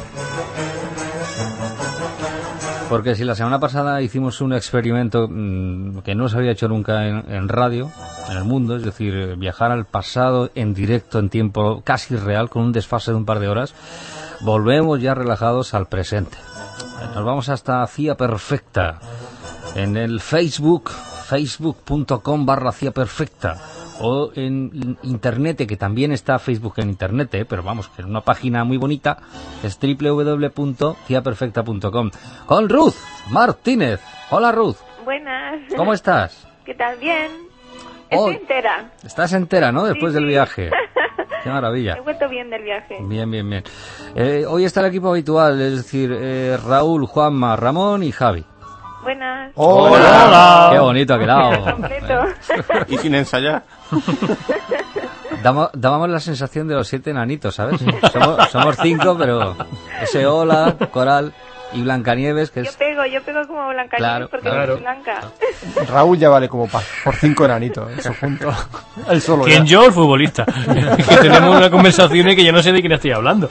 Porque si la semana pasada hicimos un experimento que no se había hecho nunca en radio, en el mundo, es decir, viajar al pasado en directo, en tiempo casi real, con un desfase de un par de horas, volvemos ya relajados al presente. Nos vamos hasta CIA Perfecta, en el facebook.com/CIA Perfecta, o en internet, que también está Facebook en internet, pero vamos, que es una página muy bonita, es www.ciaperfecta.com. Con Ruth Martínez. Hola, Ruth. Buenas. ¿Cómo estás? ¿Qué tal? Bien. Hoy- Estoy entera. Estás entera, ¿no? Después Sí, del sí. viaje. Qué maravilla. He vuelto bien del viaje. Bien. Hoy está el equipo habitual, es decir, Raúl, Juanma, Ramón y Javi. Buenas. Hola. Qué bonito ha quedado. Completo. Y sin ensayar. Dábamos la sensación de los 7 enanitos, ¿sabes? Somos 5, pero ese hola, Coral y Blancanieves, que Yo es... pego como Blancanieves Claro, porque claro. soy blanca. Raúl ya vale como por 5 enanitos, eso juntos. Él solo ¿Quién ya. yo? El futbolista. Que tenemos una conversación y que yo no sé de quién estoy hablando.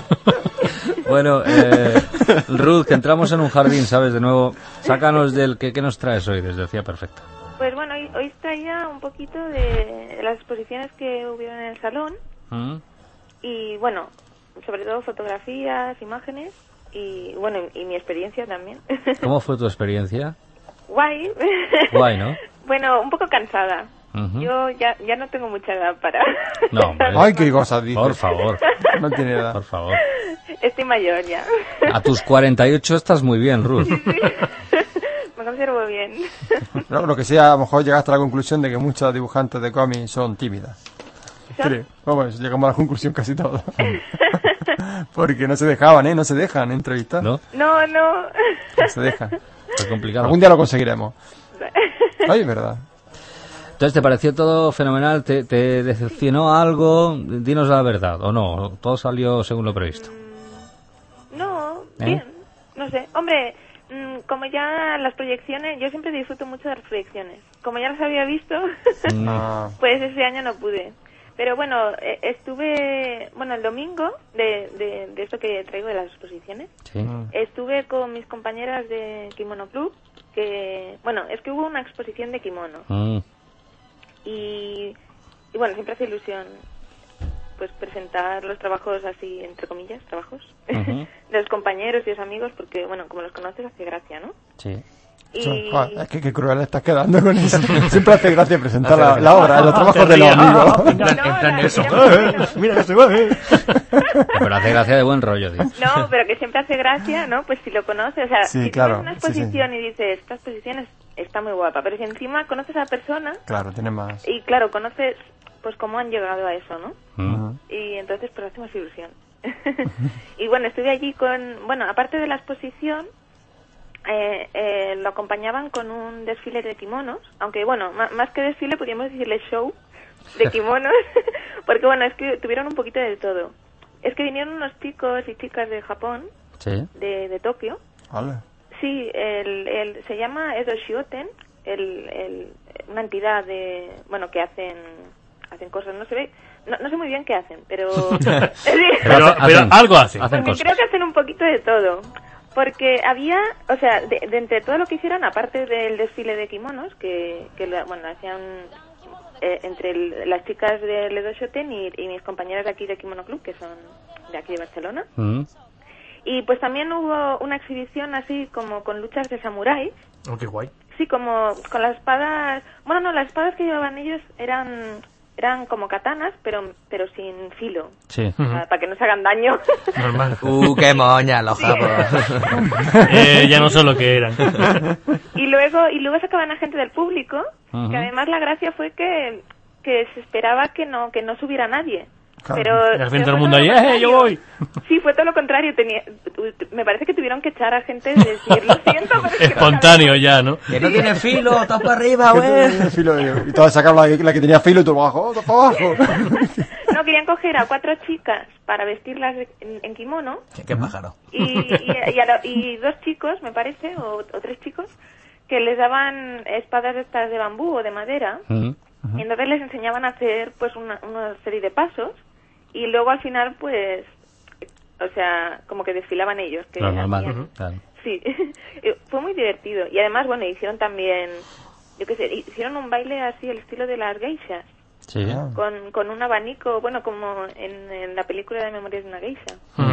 Bueno, Ruth, que entramos en un jardín, ¿sabes? De nuevo, sácanos del... ¿Qué nos traes hoy desde CIA Perfecta? Pues bueno, hoy traía un poquito de las exposiciones que hubieron en el salón ¿Mm? y bueno, sobre todo fotografías, imágenes y bueno, y mi experiencia también. ¿Cómo fue tu experiencia? Guay. Guay, ¿no? Bueno, un poco cansada. Ujú. Yo ya no tengo mucha edad para... No, hombre. Ay, qué cosas dices. Por favor, No tiene edad. por favor. Estoy mayor ya. A tus 48 estás muy bien, Ruth. Me conservo bien. No, lo que sea, a lo mejor llegaste a la conclusión de que muchos dibujantes de cómics son tímidas. Creo. Vamos, llegamos a la conclusión casi todos. Porque no se dejaban, no se dejan entrevistar. ¿No? No. No se dejan. Fue complicado. Algún día lo conseguiremos. Ay, es verdad. Entonces, ¿te pareció todo fenomenal? ¿Te decepcionó algo? Dinos la verdad, ¿o no? ¿Todo salió según lo previsto? No, ¿Eh? bien. No sé. Hombre, como ya las proyecciones, yo siempre disfruto mucho de las proyecciones. Como ya las había visto, Ah, pues ese año no pude. Pero bueno, estuve, bueno, el domingo de esto que traigo de las exposiciones, Sí. estuve con mis compañeras de Kimono Club, que, bueno, es que hubo una exposición de kimono. Mm. Y bueno, siempre hace ilusión pues presentar los trabajos así, entre comillas, trabajos, Ujú. de los compañeros y los amigos, porque, bueno, como los conoces, hace gracia, ¿no? Sí. Y... joder, es que qué cruel estás quedando con eso. Siempre hace gracia presentar Hace la gracia. obra, los trabajos de los amigos. No, En plan la- eso. la- Mira que se va, Pero hace gracia de buen rollo, tío. No, pero que siempre hace gracia, ¿no? Pues si lo conoces, o sea, Sí, si claro, tienes una sí, sí. exposición y dices, esta exposición está muy guapa, pero si encima conoces a la persona Claro, tiene más. y, claro, conoces pues cómo han llegado a eso, ¿no? Mm. Y entonces pues hace más ilusión. Y bueno, estuve allí bueno, aparte de la exposición, lo acompañaban con un desfile de kimonos, aunque bueno, más que desfile podríamos decirle show de kimonos, porque bueno, es que tuvieron un poquito de todo. Es que vinieron unos chicos y chicas de Japón, Sí. de Tokio. Vale. Sí, se llama Edo Shioten, una entidad de, bueno, que hacen cosas, no se ve, no sé muy bien qué hacen, pero Pero Hacen- algo hace. hacen porque cosas. creo que hacen un poquito de todo. Porque había, o sea, de entre todo lo que hicieron, aparte del desfile de kimonos, bueno, hacían entre las chicas del Edo Shoten y mis compañeras de aquí de Kimono Club, que son de aquí de Barcelona. Mm. Y pues también hubo una exhibición así como con luchas de samuráis. Oh, qué guay. Sí, como con las espadas... Bueno, no, las espadas que llevaban ellos eran eran como katanas, pero sin filo. Sí. Para que no se hagan daño. Normal. ¡Qué moña los japos! Ya no sé lo que eran. Y luego sacaban a gente del público, que además la gracia fue que se esperaba que no subiera nadie. Claro. Pero Y al fin todo el mundo ahí, yo voy. Sí, fue todo lo contrario. Me parece que tuvieron que echar a gente de decir, lo siento, pero es que Espontáneo ya, ¿no? ¡Que no tiene filo! ¡Todos para arriba, güey! Y todas sacaron la que tenía filo y todo abajo, todo para abajo. No, querían coger a 4 chicas para vestirlas en kimono. ¡Qué pájaro! Y 2 chicos, me parece, o 3 chicos, que les daban espadas estas de bambú o de madera. Y entonces les enseñaban a hacer pues una serie de pasos. Y luego al final, pues, o sea, como que desfilaban ellos. Que Lo normal, hacían... claro. Sí, fue muy divertido. Y además, bueno, hicieron también, yo qué sé, hicieron un baile así, el estilo de las geishas. Sí. Con un abanico, bueno, como en la película de Memorias de una geisha.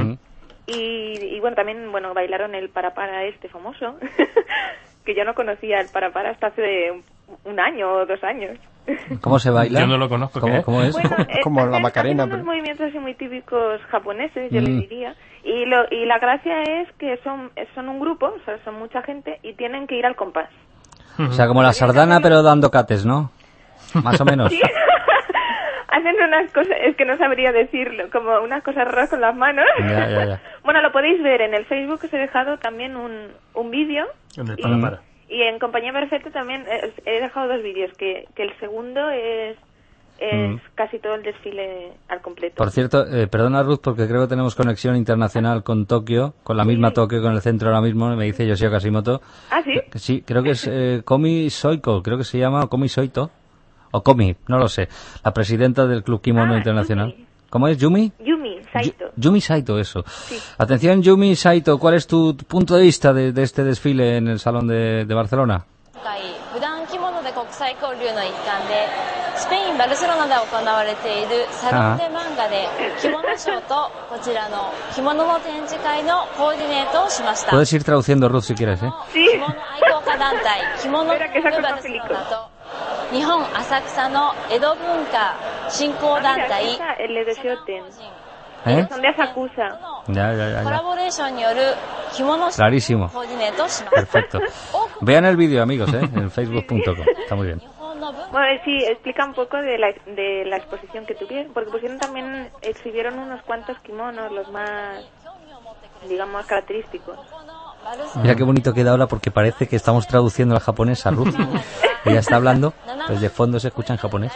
Y bueno, también, bueno, bailaron el para este famoso, que yo no conocía el para hasta hace un año o 2 años. ¿Cómo se baila? Yo no lo conozco. ¿Cómo es? Bueno, Como la Macarena. hacen unos movimientos así muy típicos japoneses, yo les diría. Y la gracia es que son un grupo, o sea, son mucha gente y tienen que ir al compás. O sea, como la sardana, pero dando cates, ¿no? Más o menos. Sí. Hacen unas cosas, es que no sabría decirlo, como unas cosas raras con las manos. Ya. Bueno, lo podéis ver en el Facebook, os he dejado también un vídeo. En el para. Y en Compañía Perfecta también he dejado 2 vídeos, que el segundo es casi todo el desfile al completo. Por cierto, perdona Ruth, porque creo que tenemos conexión internacional con Tokio, con la misma Tokio, con el centro ahora mismo, me dice Yoshio Kashimoto. ¿Ah, sí? Sí, creo que es Komi Soiko, creo que se llama, o Komi Soito, o Komi, no lo sé, la presidenta del Club Kimono Internacional. Yumi. ¿Cómo es? ¿Yumi? Yumi Saito. Yumi Saito, eso. Sí. Atención, Yumi Saito, ¿cuál es tu punto de vista de este desfile en el Salón de Barcelona? 普段着物で国際交流の一環でスペイン・バルセロナで行われているサロンデ漫画で着物ショーとこちらの着物の展示会のコーディネートをしました。 Puedes ir traduciendo, Ruth, si quieres, ¿eh? Sí. 着物愛好家団体着物部バルセロナと日本浅草の江戸文化振興団体 el Edo Shoten. ¿Eh? Son de Asakusa. コ Ya. ラボレーションによる着物ショー Clarísimo. のコーディネートをしました。 Perfecto. Vean el vídeo, amigos, en facebook.com. Está muy bien. Bueno, sí, explica un poco de la exposición que tuvieron, porque pusieron también, exhibieron unos cuantos kimonos, los más, digamos, característicos. Mira qué bonito queda ahora porque parece que estamos traduciendo al japonés a Ruth. Ella está hablando, pues de fondo se escucha en japonés.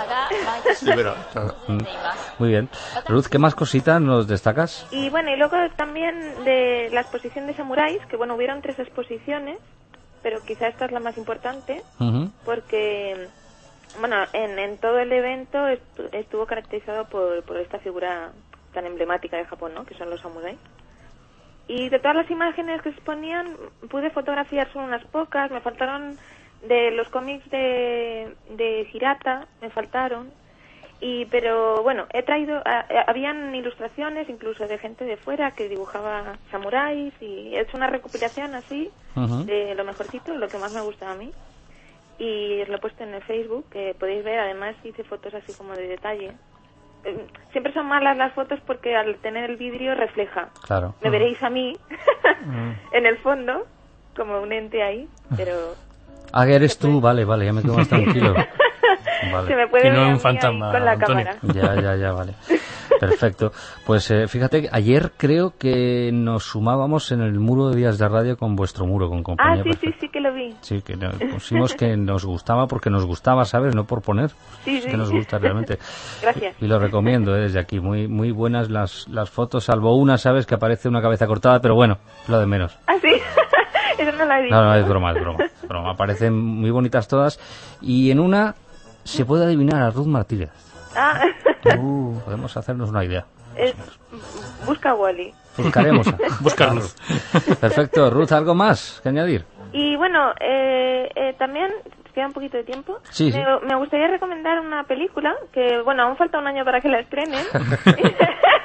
Muy bien. Ruth, ¿qué más cositas nos destacas? Y bueno, y luego también de la exposición de samuráis, que bueno, hubieron 3 exposiciones, pero quizá esta es la más importante, porque, bueno, en todo el evento estuvo caracterizado por esta figura tan emblemática de Japón, ¿no?, que son los samuráis. Y de todas las imágenes que se exponían, pude fotografiar solo unas pocas, me faltaron de los cómics de Hirata, me faltaron. Pero bueno, he traído, habían ilustraciones incluso de gente de fuera que dibujaba samuráis y he hecho una recopilación así de lo mejorcito, lo que más me gusta a mí, y os lo he puesto en el Facebook, que podéis ver. Además hice fotos así como de detalle. Siempre son malas las fotos porque al tener el vidrio refleja. Claro. Me veréis a mí en el fondo como un ente ahí, pero... Ah, eres tú, vale, ya me quedo más tranquilo. Vale. Se me puede Que no ver es a un mí fantasma, ahí con la Antonio. cámara. Ya, vale. Perfecto. Pues fíjate, que ayer creo que nos sumábamos en el muro de Días de Radio con vuestro muro, con Compañía Perfecta. Sí, que lo vi. Sí, que pusimos que nos gustaba porque nos gustaba, ¿sabes? No por poner. Es que nos gusta realmente. Gracias. Y lo recomiendo desde aquí. Muy buenas las fotos, salvo una, ¿sabes? Que aparece una cabeza cortada, pero bueno, lo de menos. ¿Ah, sí? Eso no la he visto. No, es broma. Aparecen muy bonitas todas. Y en una se puede adivinar a Ruth Martínez. Ah. Podemos hacernos una idea. Busca a Wally. Buscaremos. Buscarlos. Perfecto. Ruth, ¿algo más que añadir? Y bueno, también, queda un poquito de tiempo. Sí. Me gustaría recomendar una película que, bueno, aún falta un año para que la estrenen.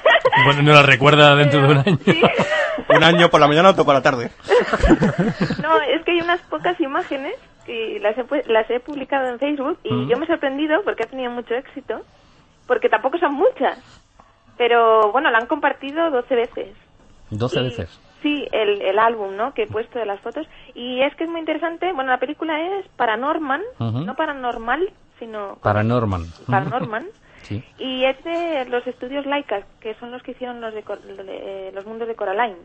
Bueno, no la recuerda dentro de un año. Sí. Un año por la mañana, otro por la tarde. No, es que hay unas pocas imágenes que las he publicado en Facebook y yo me he sorprendido porque ha tenido mucho éxito, porque tampoco son muchas, pero bueno, la han compartido 12 veces. 12 veces. Sí, el álbum, ¿no?, que he puesto de las fotos, y es que es muy interesante. Bueno, la película es Paranorman, no paranormal, sino Paranorman. Sí. Y es de los estudios Laika, que son los que hicieron los mundos de Coraline.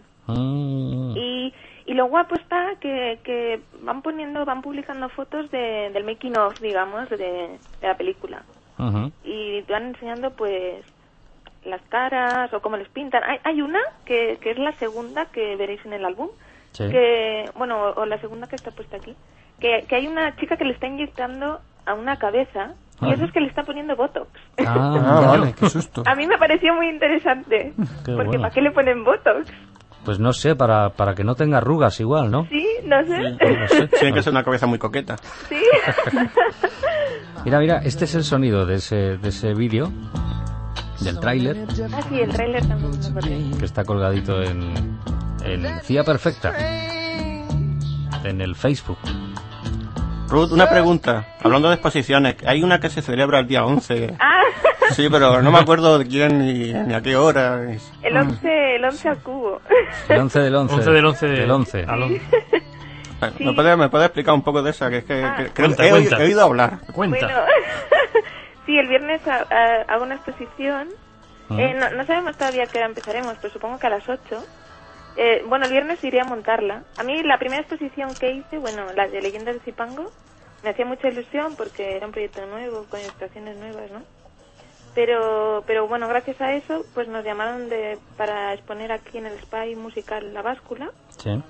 Y lo guapo está que van publicando fotos del making of, digamos, de la película. Y te van enseñando, pues, las caras o cómo les pintan. Hay una que es la segunda que veréis en el álbum, Sí. que, bueno, o la segunda que está puesta aquí, que hay una chica que le está inyectando a una cabeza, y eso es que le está poniendo Botox. Vale, qué susto. A mí me pareció muy interesante, Qué porque bueno. ¿para qué le ponen Botox? Pues no sé, para que no tenga arrugas igual, ¿no? Sí, no sé. No sé. Tiene que ser una cabeza muy coqueta. Sí. Mira, este es el sonido de ese vídeo, del tráiler, Ah, sí, el tráiler también me acordé. que está colgadito en CIA Perfecta, en el Facebook. Ruth, una pregunta. Hablando de exposiciones, hay una que se celebra el día 11. Ah, Sí, pero no me acuerdo de quién ni a qué hora. el 11 al cubo. El 11 del 11. 11 del 11 Del 11. al 11. Sí. ¿Me puede explicar un poco de esa? Que es que Cuenta, he cuenta. oído hablar. Cuenta. Bueno, sí, el viernes hago una exposición. No sabemos todavía a qué hora empezaremos, pero supongo que a las 8. Bueno, el viernes iré a montarla. A mí la primera exposición que hice, bueno, la de Leyendas de Zipango, me hacía mucha ilusión porque era un proyecto nuevo, con ilustraciones nuevas, ¿no? Pero bueno, gracias a eso, pues nos llamaron para exponer aquí en el Spy musical La Báscula. Sí.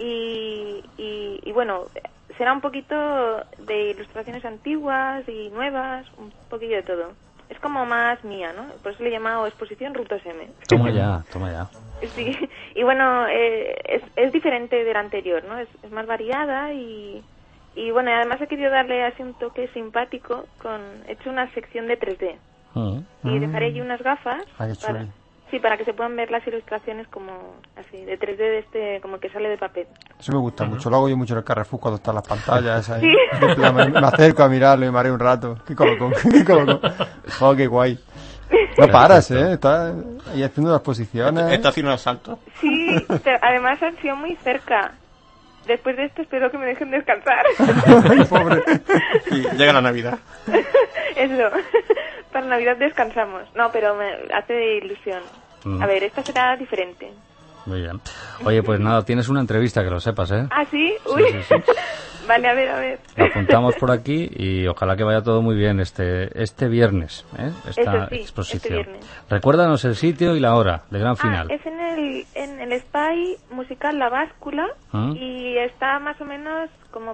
Y bueno, será un poquito de ilustraciones antiguas y nuevas, un poquillo de todo. Es como más mía, ¿no? Por eso le he llamado Exposición Rutos M. Toma ya. Sí, y bueno, es diferente de la anterior, ¿no? Es más variada y bueno, además he querido darle así un toque simpático he hecho una sección de 3D. Y dejaré allí unas gafas para que se puedan ver las ilustraciones como así, de 3D como que sale de papel. Eso me gusta mucho. Lo hago yo mucho en el Carrefour cuando están las pantallas. Ahí. Sí. En plan, me acerco a mirarlo y me haré un rato. Qué colocón. Oh, qué guay. No paras, ¿eh? Estás ahí haciendo las posiciones. ¿Está haciendo un asalto? Sí, además han sido muy cerca. Después de esto espero que me dejen descansar. Pobre. Sí, llega la Navidad. Eso. Para Navidad descansamos. No, pero me hace ilusión. A ver, esta será diferente. Muy bien. Oye, pues nada, tienes una entrevista, que lo sepas, ¿eh? ¿Ah, sí? Uy. Sí. Vale, a ver. La apuntamos por aquí y ojalá que vaya todo muy bien este viernes, ¿eh? Esta Eso sí, exposición. este viernes. Recuérdanos el sitio y la hora de gran final. Es en el Spy musical La Báscula y está más o menos como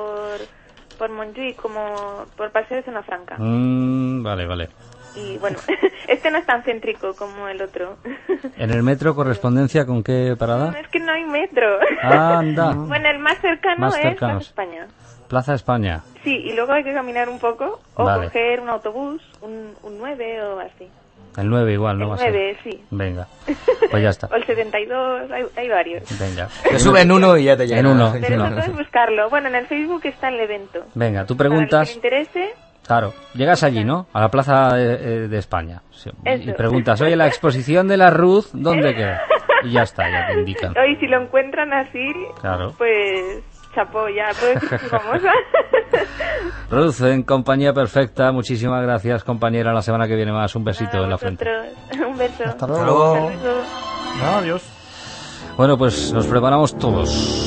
por Montjuïc, como por Paseo de Zona Franca. Vale. Y bueno, este no es tan céntrico como el otro. ¿En el metro correspondencia con qué parada? No, es que no hay metro. Anda. Bueno, el más cercano es Plaza España. Plaza España. Sí, y luego hay que caminar un poco o Vale. coger un autobús, un 9 o así. El 9 igual, ¿no? El va a ser. 9, sí. Venga, pues ya está. O el 72, hay varios. Venga. Te sube en uno y ya te llega. En uno. Pero eso puedes buscarlo. Bueno, en el Facebook está el evento. Venga, tú Para el preguntas. que le interese. Claro, llegas allí, ¿no? A la Plaza de España. Sí, y Eso. preguntas, oye, la exposición de la Ruth, ¿dónde queda? Y ya está, ya te indican. Y si lo encuentran así, Claro. pues chapó, ya puedes ser famosa. Ruth, en compañía perfecta, muchísimas gracias, compañera. La semana que viene más, un besito Nada, en la frente. vosotros. Un beso. Hasta luego. Hasta luego. Adiós. Bueno, pues nos preparamos todos.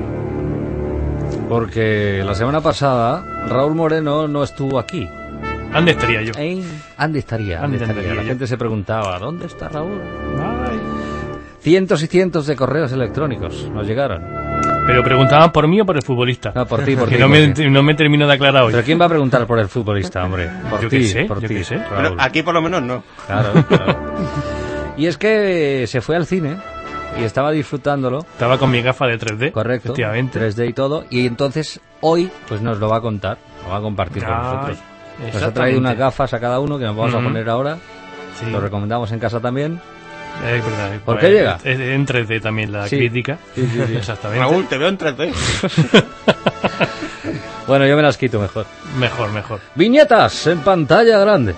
Porque la semana pasada Raúl Moreno no estuvo aquí. ¿Dónde estaría yo? ¿Dónde estaría? ¿Dónde estaría La yo? gente se preguntaba, ¿dónde está Raúl? Ay. Cientos y cientos de correos electrónicos nos llegaron. Pero preguntaban por mí o por el futbolista. No, por ti, por Que ti. no por me, ti. no me termino de aclarar hoy. ¿Pero quién va a preguntar por el futbolista, hombre? Por Yo ti, qué sé, por yo ti, qué sé. Raúl. Pero aquí por lo menos no. Claro. Y es que se fue al cine y estaba disfrutándolo. Estaba con mi gafa de 3D. Correcto. Efectivamente. 3D y todo. Y entonces hoy pues nos lo va a contar, lo va a compartir con nosotros. Nos ha traído unas gafas a cada uno que nos vamos a poner ahora. Sí. Lo recomendamos en casa también. Es verdad. ¿Por qué llega? Es en 3D también la crítica. Sí. Exactamente. Raúl, te veo en 3D. Bueno, yo me las quito mejor. Mejor. Viñetas en pantalla grande.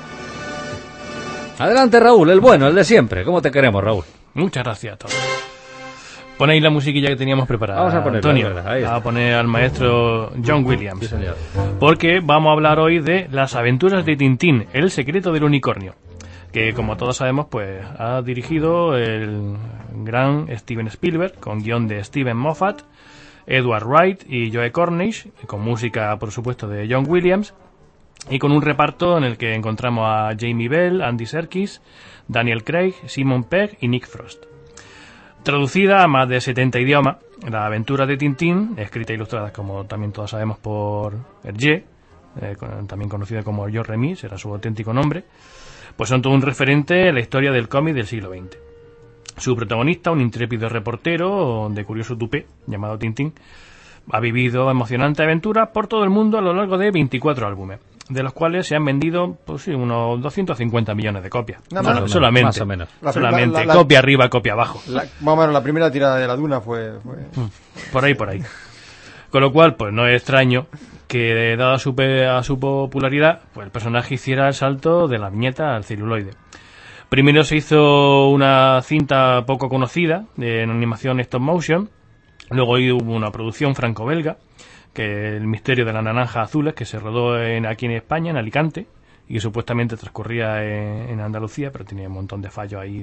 Adelante, Raúl, el bueno, el de siempre. ¿Cómo te queremos, Raúl? Muchas gracias a todos. Ponéis la musiquilla que teníamos preparada. Vamos a ponerla, Antonio. ahí está. A poner al maestro John Williams. Sí, señor. Porque vamos a hablar hoy de las aventuras de Tintín, el secreto del unicornio. Que, como todos sabemos, pues ha dirigido el gran Steven Spielberg, con guión de Steven Moffat, Edward Wright y Joe Cornish, con música, por supuesto, de John Williams, y con un reparto en el que encontramos a Jamie Bell, Andy Serkis, Daniel Craig, Simon Pegg y Nick Frost. Traducida a más de 70 idiomas, la aventura de Tintín, escrita e ilustrada, como también todos sabemos, por Hergé, también conocido como George Remis, era su auténtico nombre, pues son todo un referente en la historia del cómic del siglo XX. Su protagonista, un intrépido reportero de curioso tupé llamado Tintín, ha vivido emocionantes aventuras por todo el mundo a lo largo de 24 álbumes, de los cuales se han vendido pues sí, unos 250 millones de copias. Solamente. Más o menos. Solamente. Copia arriba, copia abajo. Más o menos la primera tirada de la Duna fue... Por ahí. Con lo cual, pues no es extraño que, dada a su popularidad, pues el personaje hiciera el salto de la viñeta al celuloide. Primero se hizo una cinta poco conocida en animación stop motion, luego hubo una producción franco-belga, que El misterio de las naranjas azules, que se rodó aquí en España, en Alicante, y que supuestamente transcurría en Andalucía, pero tenía un montón de fallos ahí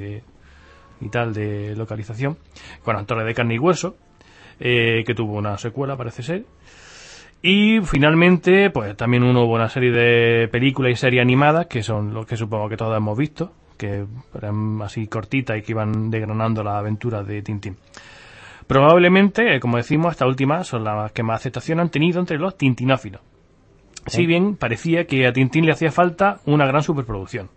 de localización, con actores de carne y hueso, que tuvo una secuela, parece ser. Y finalmente, pues también hubo una serie de películas y series animadas, que son lo que supongo que todos hemos visto, que eran así cortitas y que iban desgranando las aventuras de Tintín. Probablemente, como decimos, estas últimas son las que más aceptación han tenido entre los tintinófilos. Si bien parecía que a Tintín le hacía falta una gran superproducción.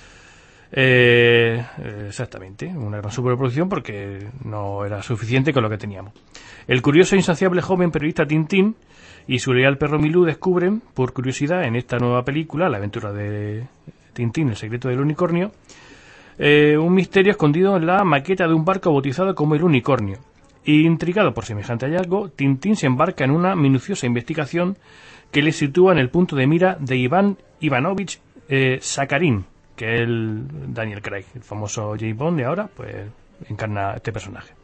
Exactamente, una gran superproducción porque no era suficiente con lo que teníamos. El curioso e insaciable joven periodista Tintín y su leal perro Milú descubren, por curiosidad, en esta nueva película, la aventura de Tintín, el secreto del unicornio, un misterio escondido en la maqueta de un barco bautizado como el Unicornio. Y intrigado por semejante hallazgo, Tintín se embarca en una minuciosa investigación que le sitúa en el punto de mira de Iván Ivanovich Sakharin, que es el Daniel Craig, el famoso James Bond de ahora, pues encarna este personaje.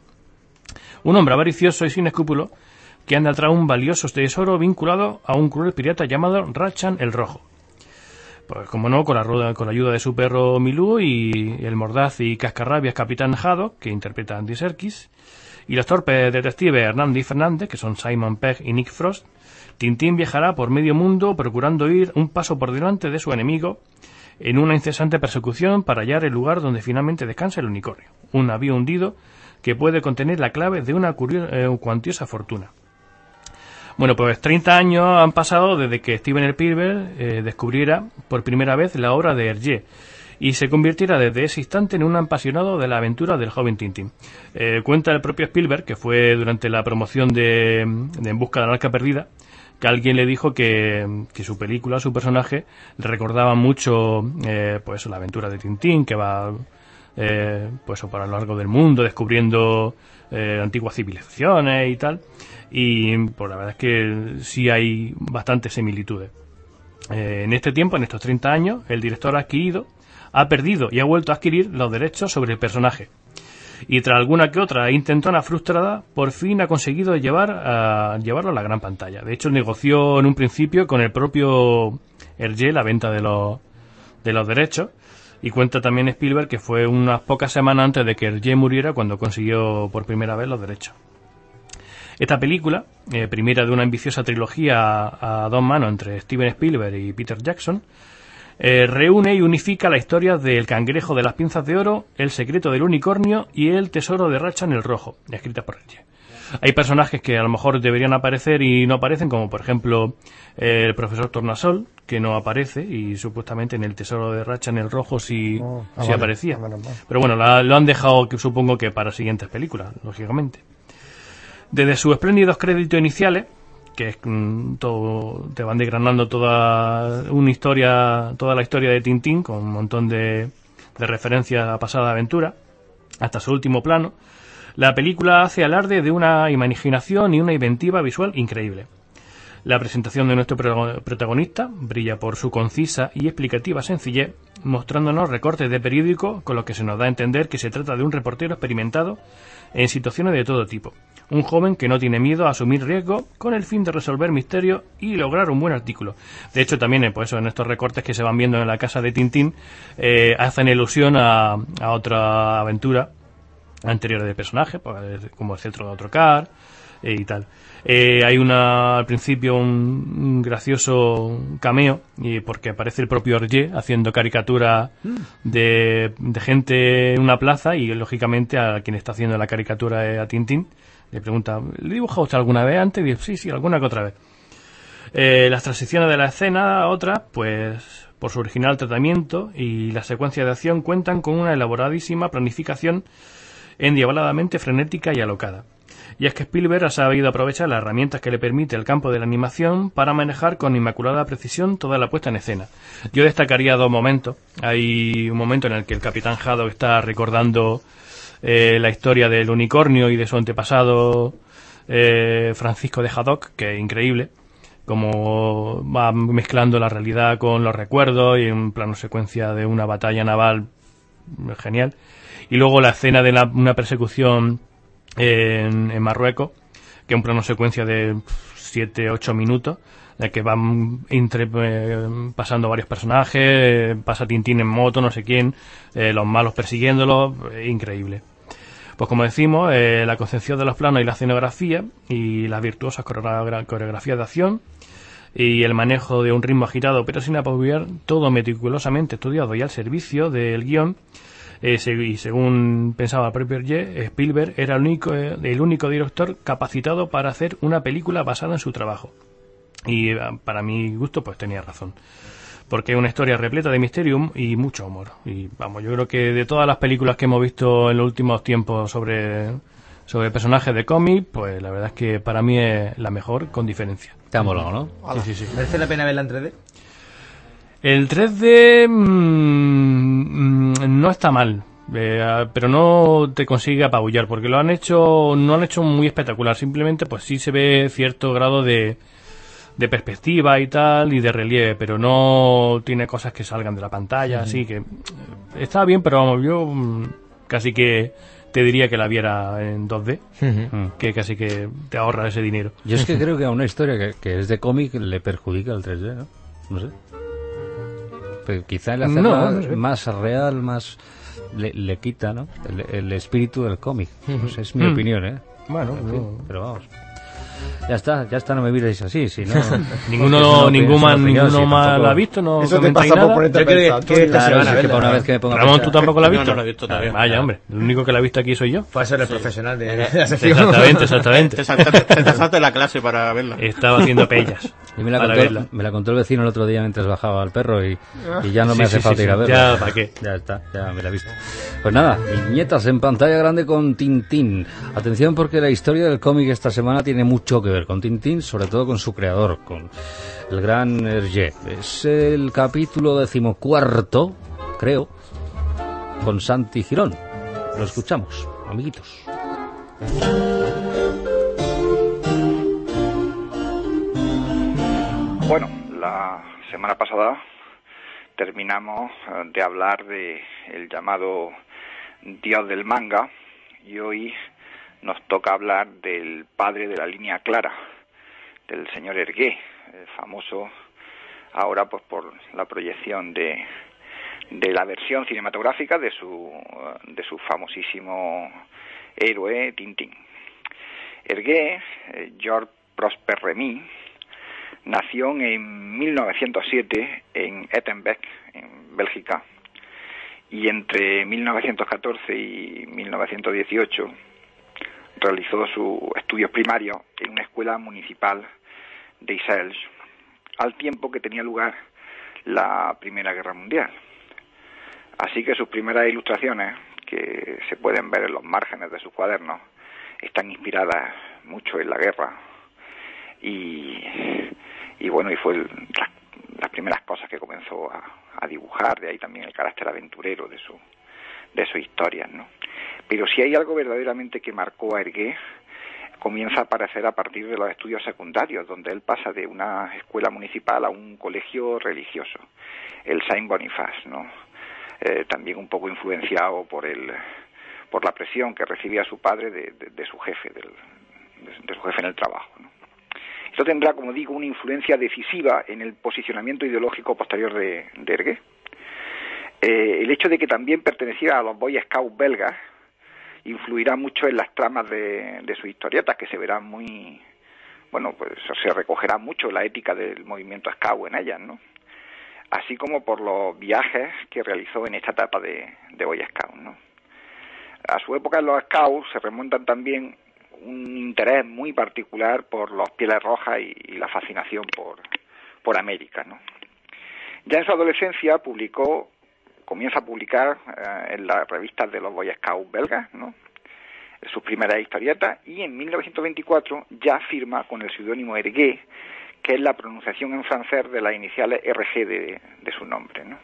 Un hombre avaricioso y sin escrúpulos que anda tras un valioso tesoro vinculado a un cruel pirata llamado Rachan el Rojo. Pues como no, con la ayuda de su perro Milú y el mordaz y cascarrabias Capitán Haddock, que interpreta Andy Serkis, y los torpes detectives Hernández y Fernández, que son Simon Pegg y Nick Frost, Tintín viajará por medio mundo procurando ir un paso por delante de su enemigo en una incesante persecución para hallar el lugar donde finalmente descansa el unicornio, un navío hundido que puede contener la clave de una cuantiosa fortuna. Bueno, pues 30 años han pasado desde que Steven Spielberg descubriera por primera vez la obra de Hergé y se convirtiera desde ese instante en un apasionado de la aventura del joven Tintín. Cuenta el propio Spielberg que fue durante la promoción de En busca de la arca perdida, que alguien le dijo que su película, su personaje, le recordaba mucho pues la aventura de Tintín, que va pues por a lo largo del mundo descubriendo antiguas civilizaciones y tal, y pues la verdad es que sí hay bastantes similitudes. En este tiempo, en estos 30 años, el director ha perdido y ha vuelto a adquirir los derechos sobre el personaje. Y tras alguna que otra intentona frustrada, por fin ha conseguido llevarlo a la gran pantalla. De hecho, negoció en un principio con el propio Hergé la venta de los derechos. Y cuenta también Spielberg que fue unas pocas semanas antes de que Hergé muriera cuando consiguió por primera vez los derechos. Esta película, primera de una ambiciosa trilogía a dos manos entre Steven Spielberg y Peter Jackson, reúne y unifica la historia del Cangrejo de las Pinzas de Oro, El secreto del unicornio y El tesoro de Rachan el Rojo, escrita por Hergé. Hay personajes que a lo mejor deberían aparecer y no aparecen, como por ejemplo el profesor Tornasol, que no aparece, y supuestamente en El tesoro de Rachan el Rojo sí aparecía. Pero bueno, lo han dejado, que supongo que para siguientes películas, lógicamente. Desde sus espléndidos créditos iniciales, que es todo, te van desgranando toda la historia de Tintín, con un montón de referencias a pasada aventura, hasta su último plano, la película hace alarde de una imaginación y una inventiva visual increíble. La presentación de nuestro protagonista brilla por su concisa y explicativa sencillez, mostrándonos recortes de periódico con los que se nos da a entender que se trata de un reportero experimentado en situaciones de todo tipo. Un joven que no tiene miedo a asumir riesgos con el fin de resolver misterios y lograr un buen artículo. De hecho, también pues, en estos recortes que se van viendo en la casa de Tintín hacen ilusión a otra aventura anterior de personajes, pues, como el Cetro de Otrocar y tal. Hay al principio un gracioso cameo porque aparece el propio Hergé haciendo caricatura de gente en una plaza y lógicamente a quien está haciendo la caricatura es a Tintín. Le pregunta, ¿le he dibujado usted alguna vez antes? Y dice, sí, alguna que otra vez. Las transiciones de la escena a otra, pues por su original tratamiento y la secuencia de acción cuentan con una elaboradísima planificación endiabladamente frenética y alocada. Y es que Spielberg ha sabido aprovechar las herramientas que le permite el campo de la animación para manejar con inmaculada precisión toda la puesta en escena. Yo destacaría dos momentos. Hay un momento en el que el Capitán Haddock está recordando la historia del unicornio y de su antepasado Francisco de Haddock, que es increíble, como va mezclando la realidad con los recuerdos y un plano secuencia de una batalla naval genial. Y luego la escena de una persecución en Marruecos, que es un plano secuencia de 7-8 minutos, en el que van pasando varios personajes, pasa Tintín en moto, no sé quién, los malos persiguiéndolo, increíble. Pues como decimos, la concepción de los planos y la escenografía y las virtuosas coreografías de acción y el manejo de un ritmo agitado pero sin apabullar, todo meticulosamente estudiado y al servicio del guión. Y según pensaba el propio Hergé, Spielberg era el único director capacitado para hacer una película basada en su trabajo. Y para mi gusto, pues tenía razón. Porque es una historia repleta de misterio y mucho humor. Y vamos, yo creo que de todas las películas que hemos visto en los últimos tiempos sobre personajes de cómic, pues la verdad es que para mí es la mejor, con diferencia. Te ha molado, ¿no? Sí. ¿Merece la pena verla en 3D? El 3D no está mal, pero no te consigue apabullar, porque no lo han hecho muy espectacular. Simplemente pues sí se ve cierto grado de perspectiva y tal, y de relieve, pero no tiene cosas que salgan de la pantalla, así que está bien, pero vamos, yo casi que te diría que la viera en 2D, que casi que te ahorra ese dinero. Yo es que creo que a una historia que es de cómic le perjudica el 3D, ¿no? No sé. Pero quizá el hacerla más real, más le quita, ¿no? El espíritu del cómic. Pues es mi opinión, ¿eh? Bueno, en fin, pero vamos. Ya está, no me miréis así, si no... ninguno más la ha visto, no eso te pasa por ponerte a pensar. Una vez que me ponga Ramón, ¿tú tampoco la has visto? No la he visto todavía. Vaya, hombre, el único que la ha visto aquí soy yo. Puede ser el profesional de la sección. Exactamente. Te saltaste la clase para verla. Estaba haciendo pellas. Y me la contó el vecino el otro día mientras bajaba al perro y ya no me hace falta ir a verla. Ya, ¿para qué? Ya está, ya me la he visto. Pues nada, viñetas en pantalla grande con Tintín. Atención porque la historia del cómic esta semana tiene mucho que ver con Tintín, sobre todo con su creador, con el gran Hergé. Es el capítulo 14, creo, con Santi Girón. Lo escuchamos, amiguitos. Bueno, la semana pasada terminamos de hablar de el llamado Dios del manga y hoy nos toca hablar del padre de la línea clara, del señor Hergé, famoso ahora pues por la proyección de la versión cinematográfica de su famosísimo héroe Tintín. Hergé, Georges Prosper Remy, nació en 1907 en Ettenbeek, en Bélgica, y entre 1914 y 1918 realizó sus estudios primarios en una escuela municipal de Ixelles, al tiempo que tenía lugar la Primera Guerra Mundial. Así que sus primeras ilustraciones, que se pueden ver en los márgenes de sus cuadernos, están inspiradas mucho en la guerra y bueno, y fue las primeras cosas que comenzó a dibujar, de ahí también el carácter aventurero de sus historias, ¿no? Pero si hay algo verdaderamente que marcó a Hergé, comienza a aparecer a partir de los estudios secundarios, donde él pasa de una escuela municipal a un colegio religioso, el Saint Boniface, ¿no? También un poco influenciado por la presión que recibía su padre de su jefe, de su jefe en el trabajo, ¿no? Esto tendrá, como digo, una influencia decisiva en el posicionamiento ideológico posterior de Hergé. El hecho de que también perteneciera a los Boy Scouts belgas influirá mucho en las tramas de sus historietas, que se verán muy, bueno, pues se recogerá mucho la ética del movimiento Scout en ellas, ¿no? Así como por los viajes que realizó en esta etapa de Boy Scout, ¿no? A su época en los Scouts se remontan también un interés muy particular por los Pieles Rojas y la fascinación por América, ¿no? Ya en su adolescencia comienza a publicar en las revistas de los Boy Scouts belgas, ¿no?, sus primeras historietas, y en 1924 ya firma con el seudónimo Hergé, que es la pronunciación en francés de las iniciales RG de su nombre, ¿no?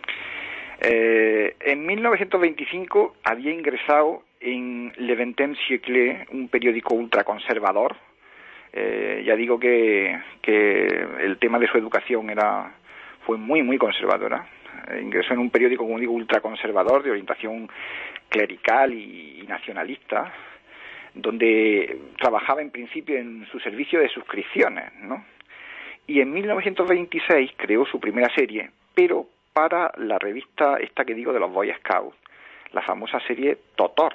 En 1925 había ingresado en Le XXe siècle, un periódico ultraconservador. Ya digo que el tema de su educación fue muy, muy conservadora. Ingresó en un periódico, como digo, ultraconservador, de orientación clerical y nacionalista, donde trabajaba en principio en su servicio de suscripciones, ¿no? Y en 1926 creó su primera serie, pero para la revista esta que digo de los Boy Scouts, la famosa serie Totor.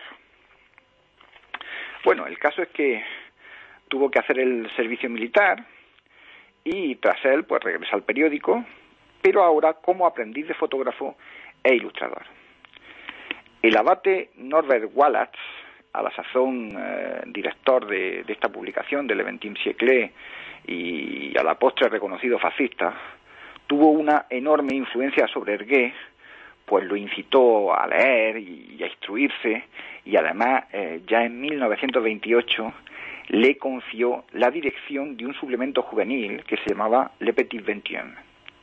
Bueno, el caso es que tuvo que hacer el servicio militar y tras él pues regresa al periódico, pero ahora como aprendiz de fotógrafo e ilustrador. El abate Norbert Wallace, a la sazón director de esta publicación, de Le XXe siècle, y a la postre reconocido fascista, tuvo una enorme influencia sobre Hergé, pues lo incitó a leer y a instruirse, y además ya en 1928 le confió la dirección de un suplemento juvenil que se llamaba Le Petit XXI.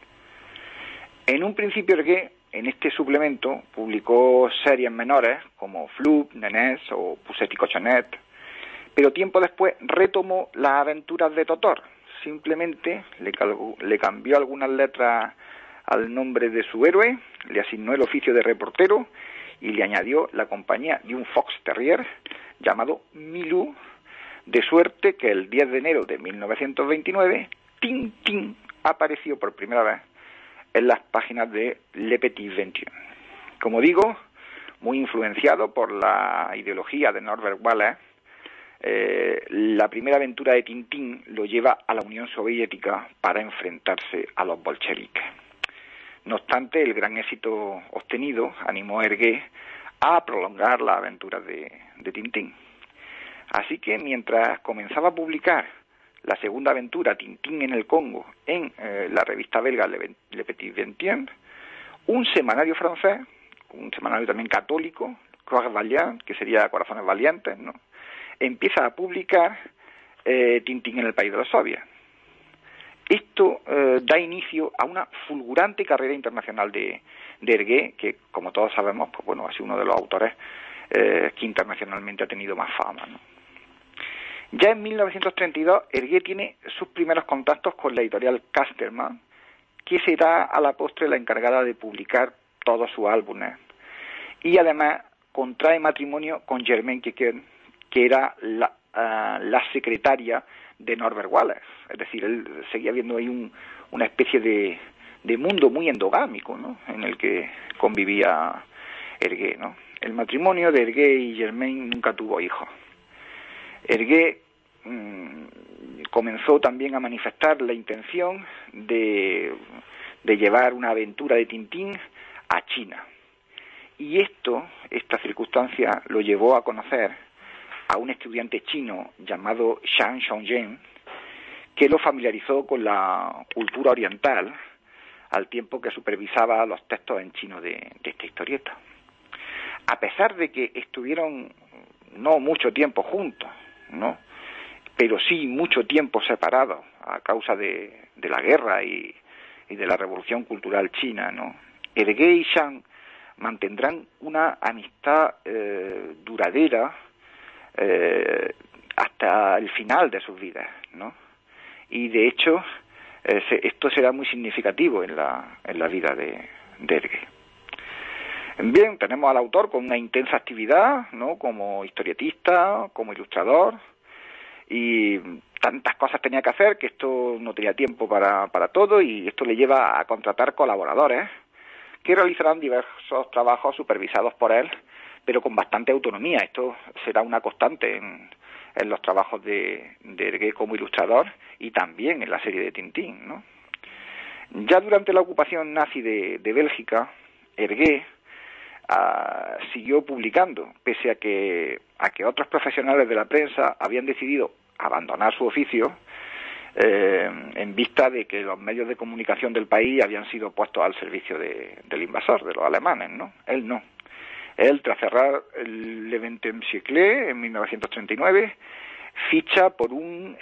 En un principio Hergé, en este suplemento, publicó series menores como Floop, Nenés o Poussette y Cochonet, pero tiempo después retomó las aventuras de Totor. Simplemente le cambió algunas letras al nombre de su héroe, le asignó el oficio de reportero y le añadió la compañía de un fox terrier llamado Milou, de suerte que el 10 de enero de 1929 Tintín apareció por primera vez en las páginas de Le Petit XXI. Como digo, muy influenciado por la ideología de Norbert Wallace, la primera aventura de Tintín lo lleva a la Unión Soviética para enfrentarse a los bolcheviques. No obstante, el gran éxito obtenido animó a Hergé a prolongar las aventuras de Tintín. Así que mientras comenzaba a publicar la segunda aventura, Tintín en el Congo, en la revista belga Le Petit XXI, un semanario francés, un semanario también católico, Coeur Valiant, que sería Corazones Valientes, ¿no?, empieza a publicar Tintín en el país de los soviets. Esto da inicio a una fulgurante carrera internacional de Hergé, que, como todos sabemos, pues bueno, ha sido uno de los autores que internacionalmente ha tenido más fama, ¿no? Ya en 1932, Hergé tiene sus primeros contactos con la editorial Casterman, que será a la postre la encargada de publicar todos sus álbumes. Y además contrae matrimonio con Germaine Kequin, que era la secretaria de Norbert Wallace. Es decir, él seguía viendo ahí una especie de mundo muy endogámico, ¿no?, en el que convivía Hergé, ¿no? El matrimonio de Hergé y Germaine nunca tuvo hijos. Hergé comenzó también a manifestar la intención de llevar una aventura de Tintín a China. Y esta circunstancia lo llevó a conocer a un estudiante chino llamado Shang Shongzhen, que lo familiarizó con la cultura oriental al tiempo que supervisaba los textos en chino de esta historieta. A pesar de que estuvieron no mucho tiempo juntos, ¿no?, pero sí mucho tiempo separados a causa de la guerra y de la revolución cultural china, ¿no?, Hergé y Shang mantendrán una amistad duradera hasta el final de sus vidas, ¿no? Y de hecho esto será muy significativo en la vida de Hergé. Bien, tenemos al autor con una intensa actividad, ¿no? Como historietista, como ilustrador, y tantas cosas tenía que hacer que esto no tenía tiempo para todo, y esto le lleva a contratar colaboradores que realizarán diversos trabajos supervisados por él, pero con bastante autonomía. Esto será una constante en los trabajos de Hergé como ilustrador y también en la serie de Tintín, ¿no? Ya durante la ocupación nazi de Bélgica, Hergé siguió publicando, pese a que otros profesionales de la prensa habían decidido abandonar su oficio en vista de que los medios de comunicación del país habían sido puestos al servicio del invasor, de los alemanes, ¿no? Él no. Él, tras cerrar el Le XXe siècle en 1939, ficha por un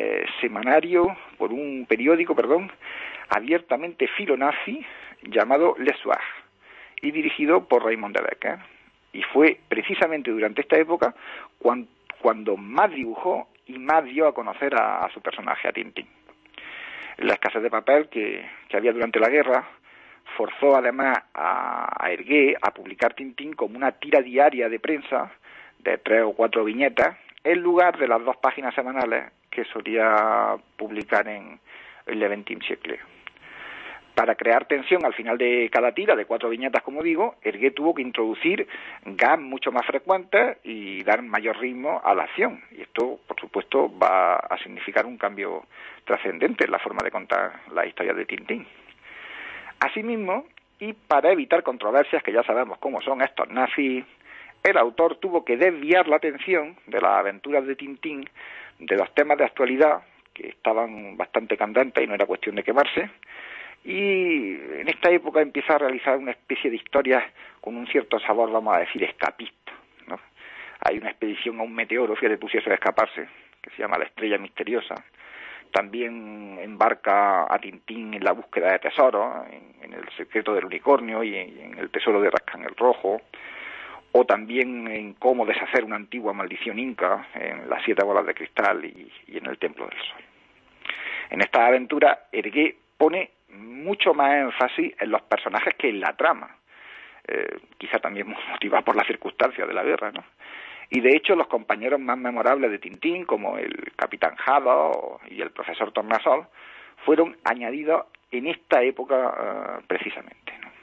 periódico, abiertamente filonazi llamado Le Soir, y dirigido por Raymond de Becker. Y fue precisamente durante esta época cuando más dibujó y más dio a conocer a su personaje, a Tintín. La escasez de papel que había durante la guerra forzó además a Hergé a publicar Tintín como una tira diaria de prensa de 3 o 4 viñetas, en lugar de las 2 páginas semanales que solía publicar en Le XXe siècle. Para crear tensión al final de cada tira, de 4 viñetas, como digo, Hergé tuvo que introducir gags mucho más frecuentes y dar mayor ritmo a la acción. Y esto, por supuesto, va a significar un cambio trascendente en la forma de contar la historia de Tintín. Asimismo, y para evitar controversias, que ya sabemos cómo son estos nazis, el autor tuvo que desviar la atención de las aventuras de Tintín de los temas de actualidad, que estaban bastante candentes y no era cuestión de quemarse, y en esta época empieza a realizar una especie de historias con un cierto sabor, vamos a decir, escapista, ¿no? Hay una expedición a un meteoro, fíjate tú si eso de escaparse, que se llama La Estrella Misteriosa. También embarca a Tintín en la búsqueda de tesoros, en El Secreto del Unicornio y en El Tesoro de Rascán el Rojo, o también en Cómo deshacer una antigua maldición inca, en Las 7 bolas de cristal y en El Templo del Sol. En esta aventura, Hergé pone mucho más énfasis en los personajes que en la trama, quizá también motivado por las circunstancias de la guerra, ¿no? Y de hecho los compañeros más memorables de Tintín, como el Capitán Haddock y el Profesor Tornasol, fueron añadidos en esta época precisamente, ¿no?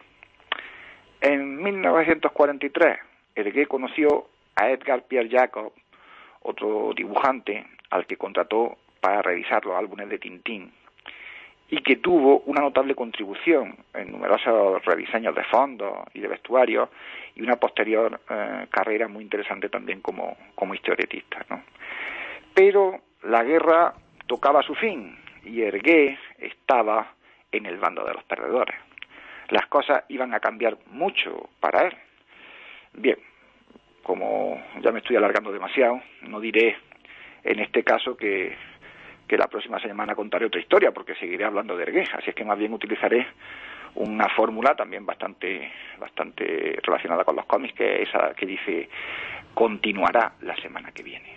En 1943, Hergé conoció a Edgar Pierre Jacob, otro dibujante al que contrató para revisar los álbumes de Tintín, y que tuvo una notable contribución en numerosos rediseños de fondos y de vestuarios, y una posterior carrera muy interesante también como historietista, ¿no? Pero la guerra tocaba su fin y Hergé estaba en el bando de los perdedores. Las cosas iban a cambiar mucho para él. Bien, como ya me estoy alargando demasiado, no diré en este caso que la próxima semana contaré otra historia, porque seguiré hablando de Hergé, así es que más bien utilizaré una fórmula también bastante relacionada con los cómics, que es esa que dice: continuará la semana que viene.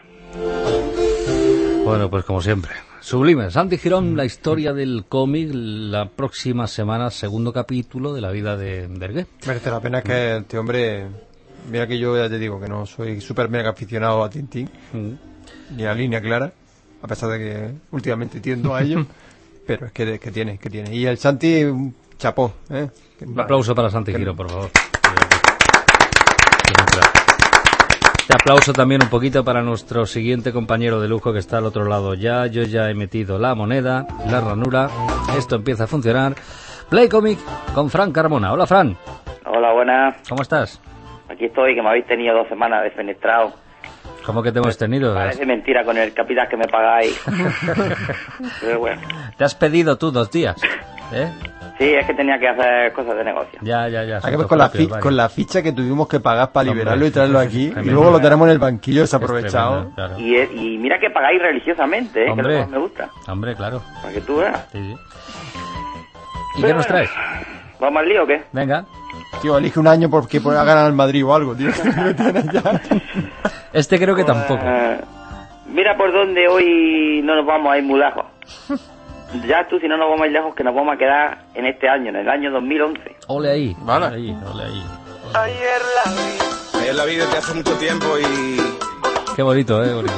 Bueno, pues como siempre, sublime. Santi Girón, la historia del cómic, la próxima semana, segundo capítulo de la vida de Hergé. Merece la pena que este hombre, mira que yo ya te digo que no soy súper mega aficionado a Tintín, ni a Línea Clara, a pesar de que últimamente tiendo a ello, pero es que tiene. Y el Santi, chapó, ¿eh? Un aplauso para Santi Girón, por favor. Este aplauso también un poquito para nuestro siguiente compañero de lujo que está al otro lado ya. Yo ya he metido la moneda, la ranura, esto empieza a funcionar. Play Comic con Fran Carmona. Hola, Fran. Hola, buenas. ¿Cómo estás? Aquí estoy, que me habéis tenido 2 semanas defenestrado. ¿Cómo que te hemos tenido? Parece mentira con el capital que me pagáis. Pero bueno. Te has pedido tú 2 días, ¿eh? Sí, es que tenía que hacer cosas de negocio. Ya. Hay que ver con la ficha que tuvimos que pagar para liberarlo y traerlo aquí, y luego lo tenemos en el banquillo desaprovechado. Claro. Y mira que pagáis religiosamente, hombre, que es lo que me gusta. Hombre, claro. Para que tú veas. Sí. ¿Y qué nos traes? ¿Vamos al lío o qué? Venga. Tío, elige un año porque ha ganado el Madrid o algo, tío. Lo tienes ya. Este creo que tampoco. Mira por dónde hoy no nos vamos a ir muy lejos. Ya tú, si no nos vamos a ir lejos, que nos vamos a quedar en este año, en el año 2011. Ole ahí. Vale. Ole ahí, ole ahí. Ayer la vi desde hace mucho tiempo y... Qué bonito, bonito.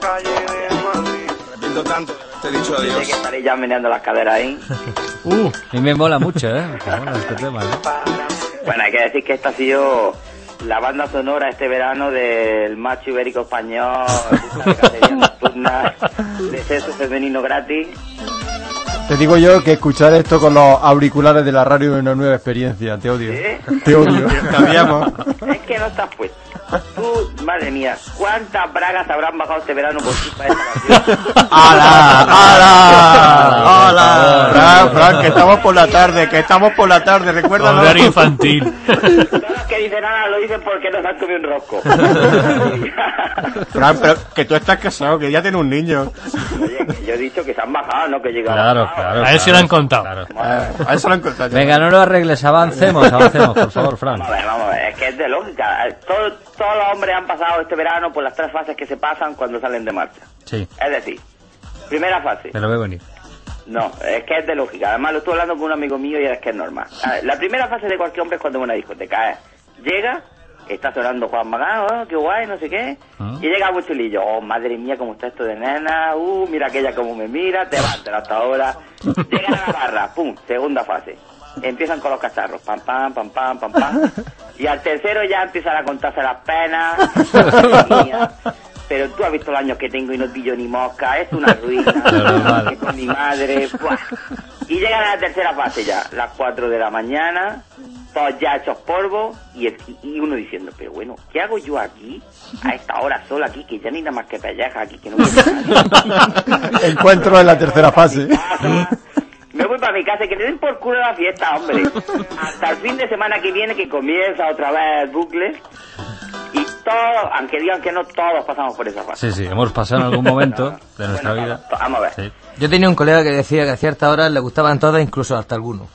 Repito tanto, te he dicho Sé adiós. que estaré ya meneando las caderas ahí. A mí me mola mucho, Me mola este tema, Bueno, hay que decir que esta ha sido la banda sonora este verano del macho ibérico español, de cacería nocturna, de sexo femenino gratis. Te digo yo que escuchar esto con los auriculares de la radio es una nueva experiencia. Te odio. ¿Sí? Te odio. Cambiamos. Es que no estás puesto. Tú, madre mía, ¿cuántas bragas habrán bajado este verano por culpa de esta canción? ¡Hala! Fran, que estamos por la tarde, recuérdalo. Horario infantil. Todos los que dicen nada lo dicen porque no se han comido un rosco. Fran, pero que tú estás casado, que ya tienes un niño. Oye, que yo he dicho que se han bajado, no que llegan. Claro. A él se lo han contado. A eso lo han contado. Venga, no lo arregles, avancemos, por favor, Fran. Vamos a ver, es que es de lógica. Todos los hombres han pasado este verano por las 3 fases que se pasan cuando salen de marcha. Sí, Es decir, primera fase. me lo veo venir. No, es que es de lógica. Además lo estoy hablando con un amigo mío y es que es normal. A ver, la primera fase de cualquier hombre es cuando va a una discoteca. Llega, está sonando Juan Magán, qué guay, no sé qué. Y llega un chulillo, madre mía, cómo está esto de nena. Mira aquella como me mira, te vas hasta ahora. Llegan a la barra, pum, segunda fase. Empiezan con los cacharros, pam, pam, pam, pam, pam, pam. Y al tercero ya empiezan a contarse las penas. Madre mía. Pero tú has visto los años que tengo y no pillo ni mosca, es una ruina, que con mi madre, ¡buah! Y llegan a la tercera fase ya, las 4 de la mañana, todos ya hechos polvo, y uno diciendo, pero bueno, ¿qué hago yo aquí, a esta hora sola aquí, que ya ni nada más que pelleja aquí, que no me Encuentro en la tercera fase. Me voy para mi casa y que le den por culo la fiesta, hombre. Hasta el fin de semana que viene, que comienza otra vez el bucle. Y todos, aunque digan que no, todos pasamos por esa fase. Sí, hemos pasado en algún momento de nuestra vida. Vamos a ver. Sí. Yo tenía un colega que decía que a ciertas horas le gustaban todas, incluso hasta alguno.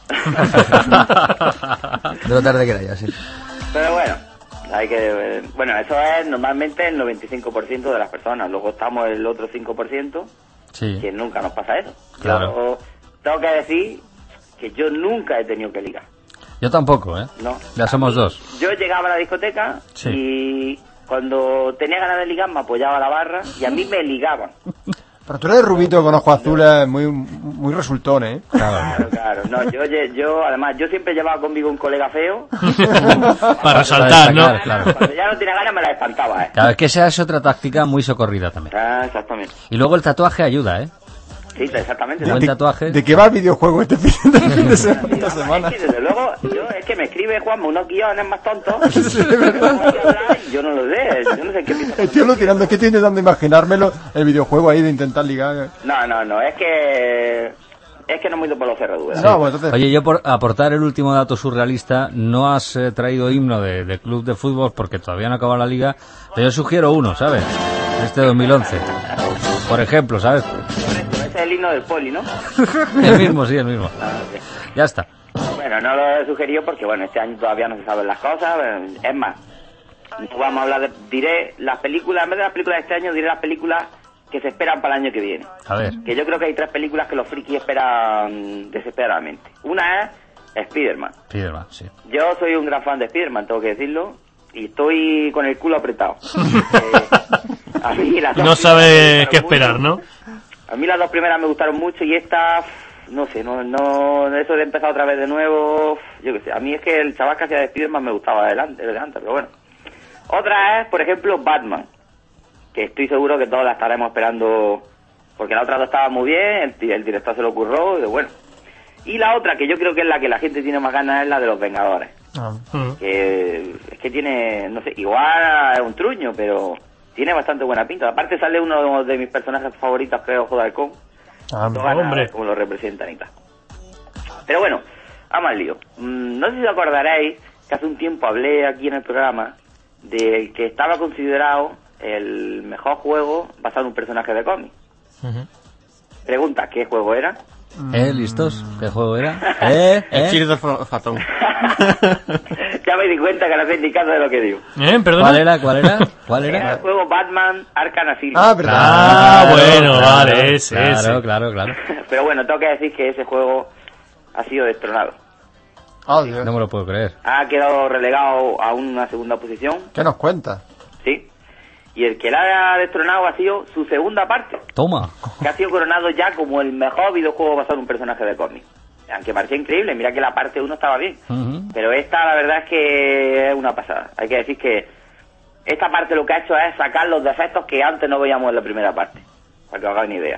De lo tarde que era ya, sí. Pero bueno, hay que... Bueno, eso es normalmente el 95% de las personas. Luego estamos el otro 5%, Sí. que nunca nos pasa eso. Claro. Yo tengo que decir que yo nunca he tenido que ligar. Yo tampoco, No. Ya somos dos. Yo llegaba a la discoteca Sí. y cuando tenía ganas de ligar me apoyaba a la barra y a mí me ligaban. Pero tú eres rubito con ojos azules, muy resultón, ¿eh? Claro. No, yo además, yo siempre llevaba conmigo un colega feo. Para resaltar, ¿no? Claro. Cuando ya no tenía ganas me la espantaba, Claro, es que esa es otra táctica muy socorrida también. Exactamente. Y luego el tatuaje ayuda, Sí, exactamente. Buen tatuaje. ¿De qué va el videojuego este fin de semana? Es que desde luego, es que me escribe Juanma unos guiones más tontos. Y yo no lo sé, yo no sé qué piensa. Estoy alucinando, es que estoy intentando imaginármelo, el videojuego ahí de intentar ligar. No, es que no me he ido por los cerraduras. No, pues entonces... Oye, yo por aportar el último dato surrealista, no has traído himno de club de fútbol porque todavía no acaba la liga, pero yo sugiero uno, ¿sabes? Este 2011. Por ejemplo, ¿sabes? Ese es el himno del poli, ¿no? El mismo, sí, el mismo. Ya está. Bueno, no lo he sugerido porque, bueno, este año todavía no se saben las cosas. Es más, no vamos a hablar diré las películas, en vez de las películas de este año, diré las películas que se esperan para el año que viene. A ver. Que yo creo que hay 3 películas que los frikis esperan desesperadamente. Una es Spider-Man. Spider-Man, sí. Yo soy un gran fan de Spider-Man, tengo que decirlo, y estoy con el culo apretado. A mí las dos No sabes primeras me qué gustaron esperar, mucho. ¿no? A mí las 2 primeras me gustaron mucho y esta, no sé, no, eso de empezar otra vez de nuevo, yo qué sé. A mí es que el chaval que hacía de Spider-Man me gustaba adelante, pero bueno. Otra es, por ejemplo, Batman, que estoy seguro que todos la estaremos esperando, porque la otra 2 estaba muy bien, el director se lo ocurrió, y bueno. Y la otra, que yo creo que es la que la gente tiene más ganas, es la de los Vengadores. Que es que tiene, no sé, igual es un truño, pero tiene bastante buena pinta. Aparte sale uno de mis personajes favoritos, creo, Ojo de Halcón. Hombre. Como lo representan y tal. Pero bueno, vamos al lío. No sé si os acordaréis que hace un tiempo hablé aquí en el programa de que estaba considerado el mejor juego basado en un personaje de cómic. Pregunta, ¿qué juego era? ¿Listos? ¿Qué juego era? El Cheers del Fatón. Ya me di cuenta que no sé ni caso de lo que digo. ¿Perdona? ¿Cuál era? Era el juego Batman Arkham Asylum. ¿Verdad? Bueno, vale, ese. Claro. Pero bueno, tengo que decir que ese juego ha sido destronado. Dios. No me lo puedo creer. Ha quedado relegado a una segunda posición. ¿Qué nos cuenta? Sí. Y el que la ha destronado ha sido su segunda parte. Toma. Que ha sido coronado ya como el mejor videojuego basado en un personaje de cómic. Aunque parecía increíble, mira que la parte 1 estaba bien. Pero esta, la verdad es que es una pasada. Hay que decir que esta parte lo que ha hecho es sacar los defectos que antes no veíamos en la primera parte. Para que os hagáis una idea.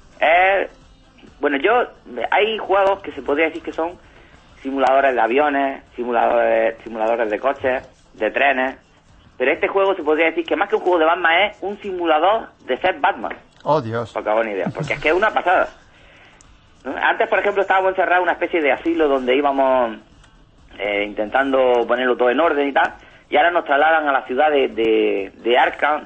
Bueno, hay juegos que se podría decir que son simuladores de aviones, simuladores de coches, de trenes. Pero este juego se podría decir que más que un juego de Batman es un simulador de ser Batman. Dios. Para que os hagáis una idea. Porque es que es una pasada. ¿No? Antes, por ejemplo, estábamos encerrados en una especie de asilo donde íbamos intentando ponerlo todo en orden y tal, y ahora nos trasladan a la ciudad de Arkham,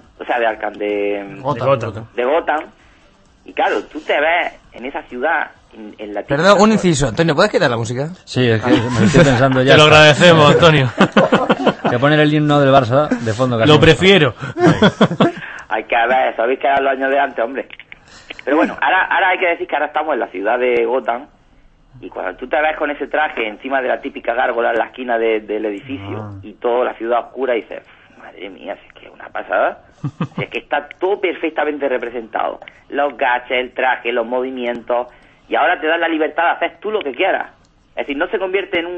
de Gotham, y claro, tú te ves en esa ciudad, en la... Perdón, un inciso, Antonio, ¿puedes quitar la música? Sí, es que me estoy pensando ya. Te lo agradecemos, Antonio. Que poner el himno del Barça de fondo. Lo prefiero. Hay que ver, sabéis que eran los años de antes, hombre. Pero bueno, ahora hay que decir que ahora estamos en la ciudad de Gotham, y cuando tú te ves con ese traje encima de la típica gárgola en la esquina del edificio y toda la ciudad oscura, dices, madre mía, si es que es una pasada. Si es que está todo perfectamente representado, los gadgets, el traje, los movimientos, y ahora te dan la libertad de hacer tú lo que quieras. Es decir, no se convierte en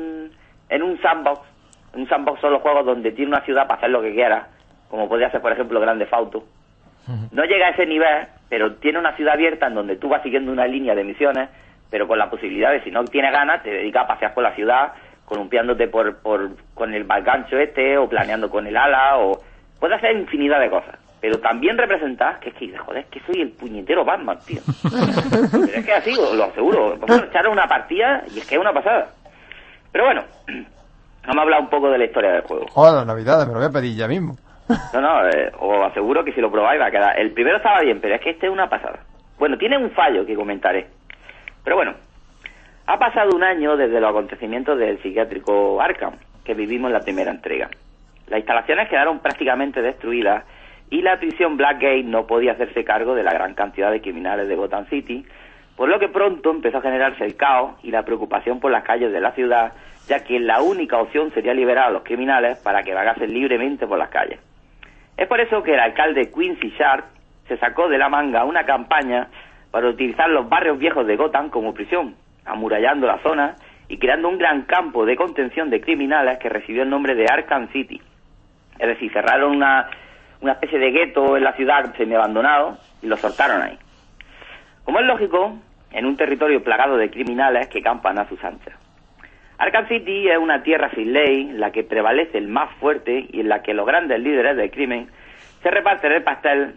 un sandbox. Un sandbox son los juegos donde tiene una ciudad para hacer lo que quieras, como podría ser, por ejemplo, Grand Theft Auto. No llega a ese nivel, pero tiene una ciudad abierta en donde tú vas siguiendo una línea de misiones, pero con la posibilidad de, si no tienes ganas, te dedicas a pasear por la ciudad, columpiándote con el gancho o planeando con el ala, o puedes hacer infinidad de cosas. Pero también representas que es que, joder, es que soy el puñetero Batman, tío. Pero es que así, lo aseguro. Vamos a echar una partida y es que es una pasada. Pero bueno, vamos a hablar un poco de la historia del juego. Joder, Navidad, me lo voy a pedir ya mismo. No, os aseguro que si lo probáis va a quedar... El primero estaba bien, pero es que este es una pasada. Bueno, tiene un fallo que comentaré. Pero bueno, ha pasado un año desde los acontecimientos del psiquiátrico Arkham, que vivimos en la primera entrega. Las instalaciones quedaron prácticamente destruidas y la prisión Blackgate no podía hacerse cargo de la gran cantidad de criminales de Gotham City, por lo que pronto empezó a generarse el caos y la preocupación por las calles de la ciudad, ya que la única opción sería liberar a los criminales para que vagasen libremente por las calles. Es por eso que el alcalde Quincy Sharp se sacó de la manga una campaña para utilizar los barrios viejos de Gotham como prisión, amurallando la zona y creando un gran campo de contención de criminales que recibió el nombre de Arkham City. Es decir, cerraron una especie de gueto en la ciudad semi-abandonado y lo soltaron ahí. Como es lógico, en un territorio plagado de criminales que campan a sus anchas. Arkham City es una tierra sin ley, en la que prevalece el más fuerte y en la que los grandes líderes del crimen se reparten el pastel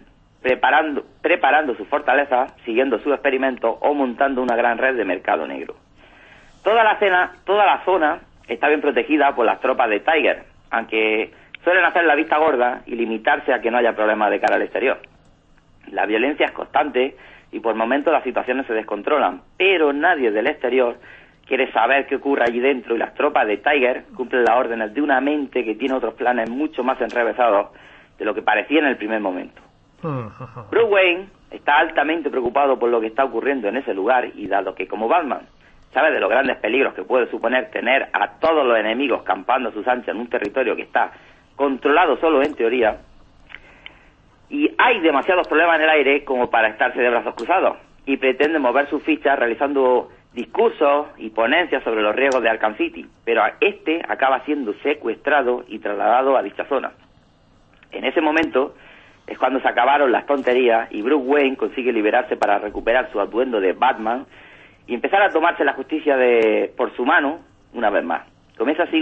preparando su fortaleza, siguiendo sus experimentos o montando una gran red de mercado negro. Toda la zona está bien protegida por las tropas de Tiger, aunque suelen hacer la vista gorda y limitarse a que no haya problemas de cara al exterior. La violencia es constante y por momentos las situaciones se descontrolan, pero nadie del exterior quiere saber qué ocurre allí dentro y las tropas de Tiger cumplen las órdenes de una mente que tiene otros planes mucho más enrevesados de lo que parecía en el primer momento. Bruce Wayne está altamente preocupado por lo que está ocurriendo en ese lugar y dado que como Batman sabe de los grandes peligros que puede suponer tener a todos los enemigos campando a sus anchas en un territorio que está controlado solo en teoría, y hay demasiados problemas en el aire como para estarse de brazos cruzados, y pretende mover sus fichas realizando discursos y ponencias sobre los riesgos de Arkham City, pero este acaba siendo secuestrado y trasladado a dicha zona. En ese momento es cuando se acabaron las tonterías y Bruce Wayne consigue liberarse para recuperar su atuendo de Batman y empezar a tomarse la justicia por su mano una vez más. Comienza así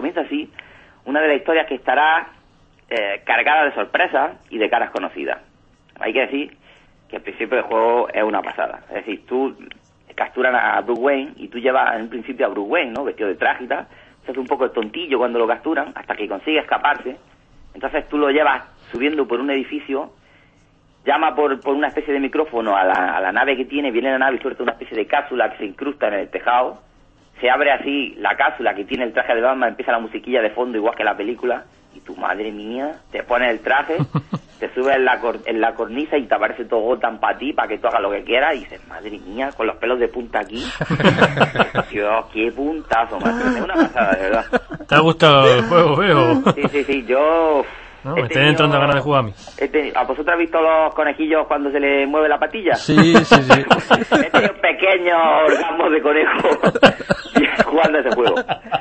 una de las historias que estará cargada de sorpresas y de caras conocidas. Hay que decir que el principio del juego es una pasada. Es decir, tú capturan a Bruce Wayne y tú llevas en un principio a Bruce Wayne, ¿no?, vestido de traje y tal. Se hace un poco el tontillo cuando lo capturan hasta que consigue escaparse. Entonces tú lo llevas subiendo por un edificio llama por una especie de micrófono a la nave que tiene, viene la nave y suelta una especie de cápsula que se incrusta en el tejado, se abre así la cápsula que tiene el traje de Batman, empieza la musiquilla de fondo igual que la película, y tu madre mía, te pones el traje, te subes en la cornisa y te aparece todo Gotham para ti, para que tú hagas lo que quieras, y dices, madre mía, con los pelos de punta aquí. Dios, qué puntazo, macho. Es una pasada, de verdad. ¿Te ha gustado el juego, veo? Sí, yo... No, me están entrando ganas de jugar a mí. ¿A vosotros habéis visto los conejillos cuando se les mueve la patilla? Sí. He tenido pequeños orgasmos de conejo jugando ese juego.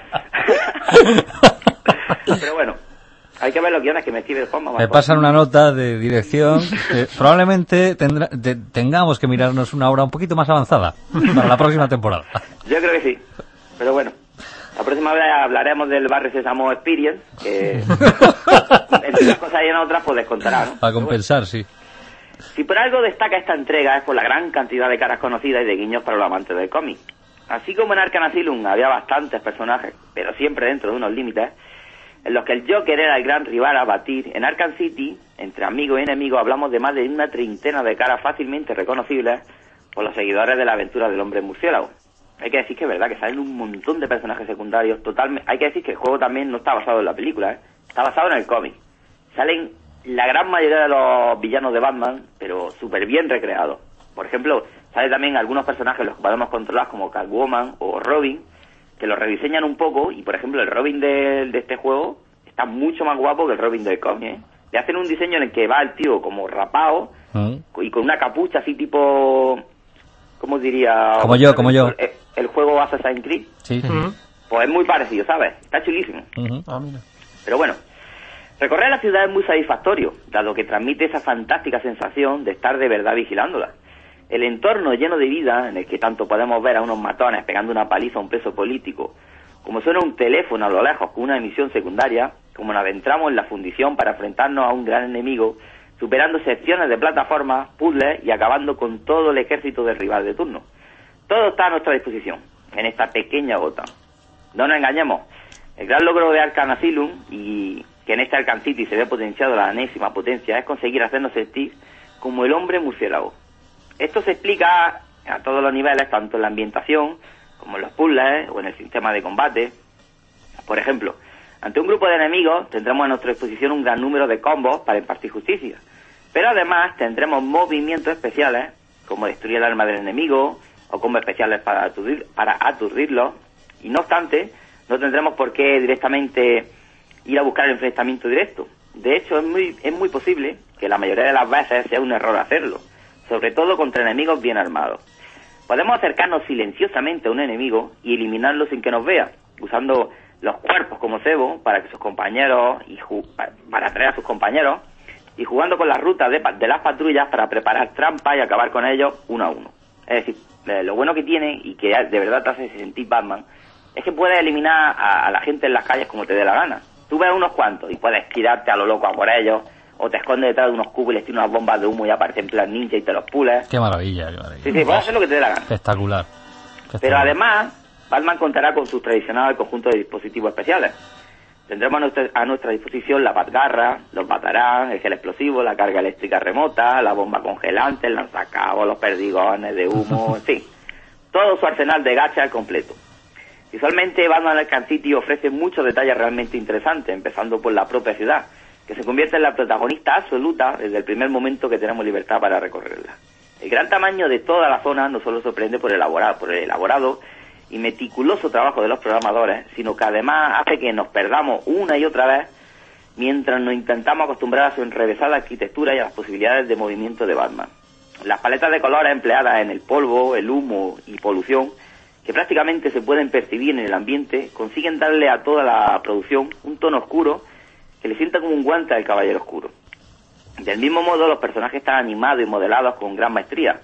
Pero bueno, hay que ver los guiones que me escribe Juanma. Me pasan una nota de dirección que probablemente tengamos que mirarnos una obra un poquito más avanzada para la próxima temporada. Yo creo que sí, pero bueno. La próxima vez hablaremos del Barrio Sésamo Experience, que entre unas cosas y en otras pues descontará, ¿no? Para compensar, sí. Si por algo destaca esta entrega es por la gran cantidad de caras conocidas y de guiños para los amantes del cómic. Así como en Arkham Asylum había bastantes personajes, pero siempre dentro de unos límites, en los que el Joker era el gran rival a batir, en Arkham City, entre amigos y enemigos, hablamos de más de una treintena de caras fácilmente reconocibles por los seguidores de la aventura del hombre murciélago. Hay que decir que es verdad que salen un montón de personajes secundarios, totalmente. Hay que decir que el juego también no está basado en la película, está basado en el cómic. Salen la gran mayoría de los villanos de Batman, pero súper bien recreados. Por ejemplo, salen también algunos personajes los que podemos controlar como Catwoman o Robin, que los rediseñan un poco, y por ejemplo el Robin de este juego está mucho más guapo que el Robin del cómic, ¿eh? Le hacen un diseño en el que va el tío como rapado y con una capucha así tipo... ¿Cómo diría? Como yo. El juego Assassin's Creed. Sí. Pues es muy parecido, ¿sabes? Está chulísimo. Mira. Pero bueno, recorrer la ciudad es muy satisfactorio, dado que transmite esa fantástica sensación de estar de verdad vigilándola. El entorno lleno de vida, en el que tanto podemos ver a unos matones pegando una paliza a un preso político, como suena un teléfono a lo lejos con una emisión secundaria, como nos adentramos en la fundición para enfrentarnos a un gran enemigo, superando secciones de plataformas, puzzles y acabando con todo el ejército del rival de turno. Todo está a nuestra disposición, en esta pequeña Gotham. No nos engañemos, el gran logro de Arkham Asylum, y que en este Arkham City se ve potenciado la enésima potencia, es conseguir hacernos sentir como el hombre murciélago. Esto se explica a todos los niveles, tanto en la ambientación, como en los puzzles o en el sistema de combate. Por ejemplo, ante un grupo de enemigos tendremos a nuestra disposición un gran número de combos para impartir justicia. Pero además tendremos movimientos especiales, como destruir el arma del enemigo, o combos especiales para aturdirlo. Y no obstante, no tendremos por qué directamente ir a buscar el enfrentamiento directo. De hecho, es muy posible que la mayoría de las veces sea un error hacerlo, sobre todo contra enemigos bien armados. Podemos acercarnos silenciosamente a un enemigo y eliminarlo sin que nos vea, usando los cuerpos como cebo para que sus compañeros para atraer a sus compañeros, y jugando con las rutas de las patrullas para preparar trampas y acabar con ellos uno a uno. Es decir, lo bueno que tiene, y que de verdad te hace sentir Batman, es que puedes eliminar a la gente en las calles como te dé la gana. Tú ves unos cuantos y puedes tirarte a lo loco a por ellos, o te escondes detrás de unos cubos y les tiras unas bombas de humo y aparecen en plan ninja y te los pules. Qué maravilla. Sí, puedes hacer lo que te dé la gana. Espectacular. Pero además, Batman contará con su tradicional conjunto de dispositivos especiales. Tendremos a nuestra disposición la Batgarra, los Batarán, el gel explosivo, la carga eléctrica remota, la bomba congelante, el lanzacabos, los perdigones de humo, en fin. Todo su arsenal de gacha al completo. Visualmente, Batman Arkham City ofrece muchos detalles realmente interesantes, empezando por la propia ciudad, que se convierte en la protagonista absoluta desde el primer momento que tenemos libertad para recorrerla. El gran tamaño de toda la zona no solo sorprende por el elaborado y meticuloso trabajo de los programadores, sino que además hace que nos perdamos una y otra vez mientras nos intentamos acostumbrar a su enrevesada arquitectura y a las posibilidades de movimiento de Batman. Las paletas de colores empleadas en el polvo, el humo y polución, que prácticamente se pueden percibir en el ambiente, consiguen darle a toda la producción un tono oscuro que le sienta como un guante al Caballero Oscuro. Del mismo modo, los personajes están animados y modelados con gran maestría,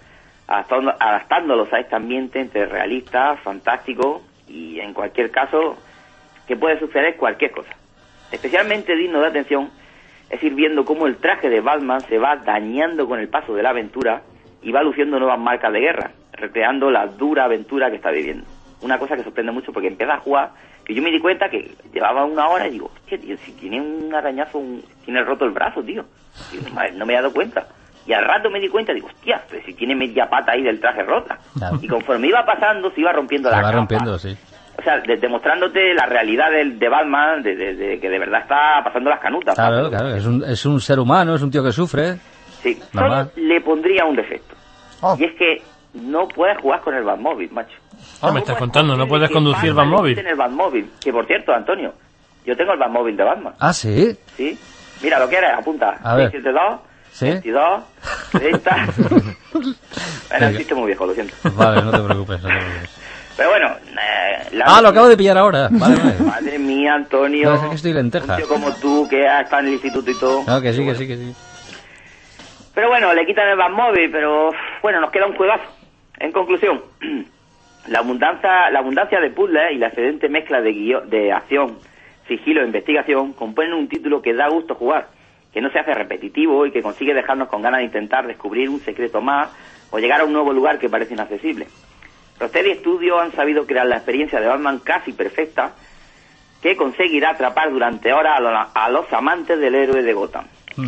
adaptándolos a este ambiente entre realista, fantástico y, en cualquier caso, que puede suceder cualquier cosa. Especialmente digno de atención es ir viendo cómo el traje de Batman se va dañando con el paso de la aventura y va luciendo nuevas marcas de guerra, recreando la dura aventura que está viviendo. Una cosa que sorprende mucho porque empieza a jugar, que yo me di cuenta que llevaba una hora y digo, hostia, tío, si tiene un arañazo, tiene roto el brazo, tío. Y no me he dado cuenta. Y al rato me di cuenta, digo, hostia, pero si tiene media pata ahí del traje rota. Claro. Y conforme iba pasando, se iba rompiendo Se la va capa. rompiendo, sí. O sea, demostrándote la realidad de Batman, de que de verdad está pasando las canutas. Claro, claro, es un ser humano, es un tío que sufre. Sí, Normal. solo le pondría un defecto. Y es que no puedes jugar con el Batmóvil, macho. Ah, me estás contando, no puedes conducir Batmóvil. En el Batmóvil, que por cierto, Antonio, yo tengo el Batmóvil de Batman. Ah, ¿sí? Sí. Mira, ¿lo quieres? Apunta. A ver. 672, ¿Sí? 22, 30. Era un chiste muy viejo, lo siento. Vale, no te preocupes, no te preocupes. Pero bueno, lo acabo de pillar ahora. Vale, vale. Madre mía, Antonio. No, es que estoy lenteja. Un tío como tú, que ha estado en el instituto y todo. No, que sí, que sí, que sí. Pero bueno, le quitan el Batmóvil, pero bueno, nos queda un juegazo. En conclusión, la abundancia de puzzles y la excelente mezcla de acción, sigilo e investigación componen un título que da gusto jugar, que no se hace repetitivo y que consigue dejarnos con ganas de intentar descubrir un secreto más o llegar a un nuevo lugar que parece inaccesible. Rocksteady Studios han sabido crear la experiencia de Batman casi perfecta que conseguirá atrapar durante horas a los amantes del héroe de Gotham.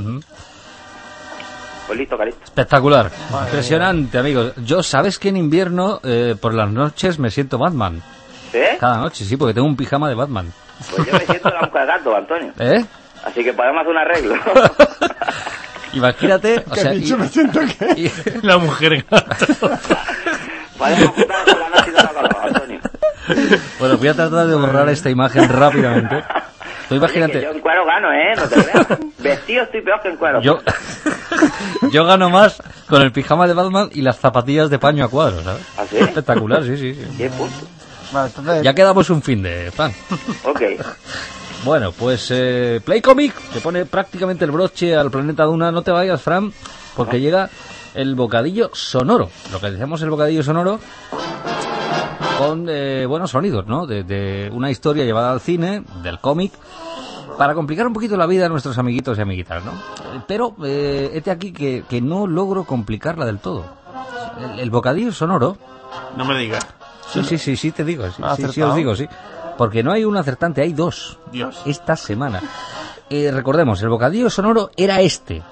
Pues listo, Calixto. Espectacular, impresionante, amigos. Yo, ¿sabes que en invierno por las noches me siento Batman? ¿Sí? Cada noche, sí, porque tengo un pijama de Batman. Pues yo me siento la mujer gato, Antonio. ¿Eh? Así que podemos hacer un arreglo. Imagínate, o sea, me siento que... La mujer gato. Podemos juntar con la noche de la calor, Antonio. Bueno, voy a tratar de borrar esta imagen rápidamente. Tú imagínate. Oye, que yo en cuero gano, no te creas. Vestido estoy peor que en cuero. Yo gano más con el pijama de Batman y las zapatillas de paño a cuadros, ¿sabes? ¿Ah, sí? Espectacular, sí, sí. ¿Qué punto? Vale, entonces... Ya quedamos un fin de fan. Ok. Bueno, pues Play Comic, que pone prácticamente el broche al planeta Duna. No te vayas, Fran, porque llega el bocadillo sonoro. Lo que decíamos, el bocadillo sonoro con buenos sonidos, ¿no? De una historia llevada al cine, del cómic, para complicar un poquito la vida a nuestros amiguitos y amiguitas, ¿no? Pero hete aquí que no logro complicarla del todo. El bocadillo sonoro... No me digas. Sí, te digo. Sí, os digo, sí. Porque no hay un acertante, hay dos. Dios. Esta semana. Recordemos, el bocadillo sonoro era este.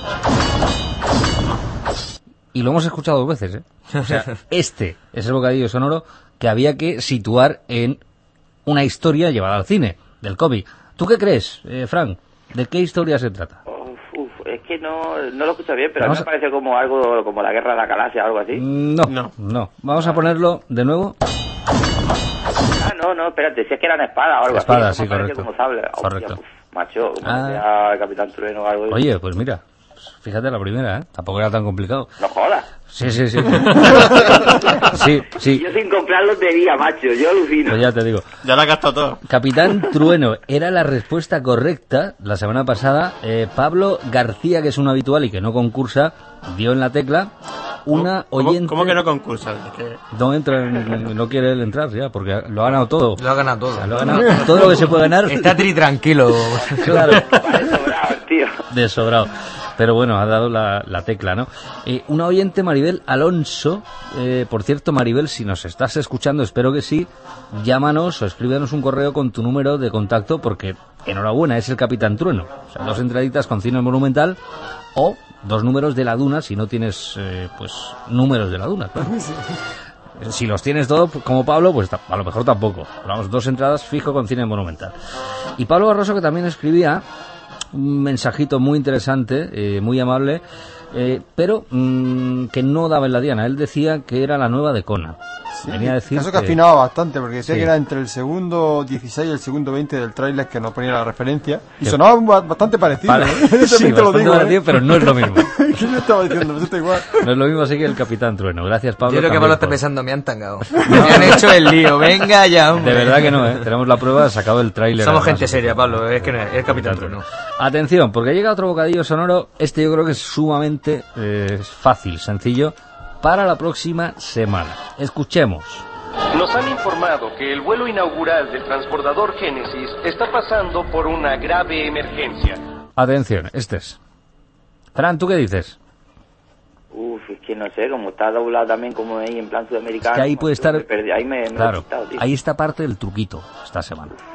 Y lo hemos escuchado 2 veces, ¿eh? O sea, este es el bocadillo sonoro que había que situar en una historia llevada al cine, del cómic. ¿Tú qué crees, Frank? ¿De qué historia se trata? Es que no lo escucho bien, pero a mí me parece como algo como la Guerra de la Galaxia o algo así. No. Vamos a ponerlo de nuevo. No, espérate, si es que eran espadas o algo Espadas, así. Sí, correcto. Como sable. Correcto. Hostia, macho, como sea el Capitán Trueno o algo así. Oye, pues mira, fíjate la primera, ¿eh? Tampoco era tan complicado. No jodas. Sí. Sí. Yo sin comprar lotería, macho, yo alucino. Pues ya te digo. Ya la has gastado todo. Capitán Trueno era la respuesta correcta la semana pasada. Pablo García, que es un habitual y que no concursa, dio en la tecla. Una oyente... ¿Cómo que no concursa? No entra, no quiere él entrar ya, porque lo ha ganado todo. Lo ha ganado todo. O sea, lo ha ganado todo lo que se puede ganar. Está tranquilo. Claro. Sobrado, tío. De sobrado. Pero bueno, ha dado la tecla, ¿no? Una oyente, Maribel Alonso, por cierto, Maribel, si nos estás escuchando, espero que sí, llámanos o escríbenos un correo con tu número de contacto, porque enhorabuena, es el Capitán Trueno. O sea, 2 entraditas con cine monumental o 2 números de la Duna, si no tienes, pues, números de la Duna, claro. Si los tienes todos, como Pablo, pues a lo mejor tampoco. Pero vamos, 2 entradas fijo con cine monumental. Y Pablo Barroso, que también escribía un mensajito muy interesante, muy amable, pero que no daba en la diana. Él decía que era la nueva de Conan. Sí, venía a decir eso que afinaba bastante, porque decía sí, que era entre el segundo 16 y el segundo 20 del tráiler que nos ponía la referencia, y sonaba bastante parecido. Sí, te lo digo, parecido, pero no es lo mismo. ¿Qué me estaba diciendo? Pues está igual. No es lo mismo así que el Capitán Trueno. Gracias, Pablo. Yo creo que Pablo está pensando, me han tangado. Me han hecho el lío, venga ya, hombre. De verdad que no, ¿eh? Tenemos la prueba, sacado el tráiler. Somos gente seria, Pablo, es que no es el Capitán Trueno. Atención, porque llega otro bocadillo sonoro. Este yo creo que es sumamente fácil, sencillo, para la próxima semana. Escuchemos. Nos han informado que el vuelo inaugural del transbordador Génesis está pasando por una grave emergencia. Atención, este es. Fran, ¿tú qué dices? Es que no sé, como está doblado también como ahí en plan sudamericano. Es que ahí puede estar... Ahí me claro, he quitado, tío. ahí está parte del truquito esta semana.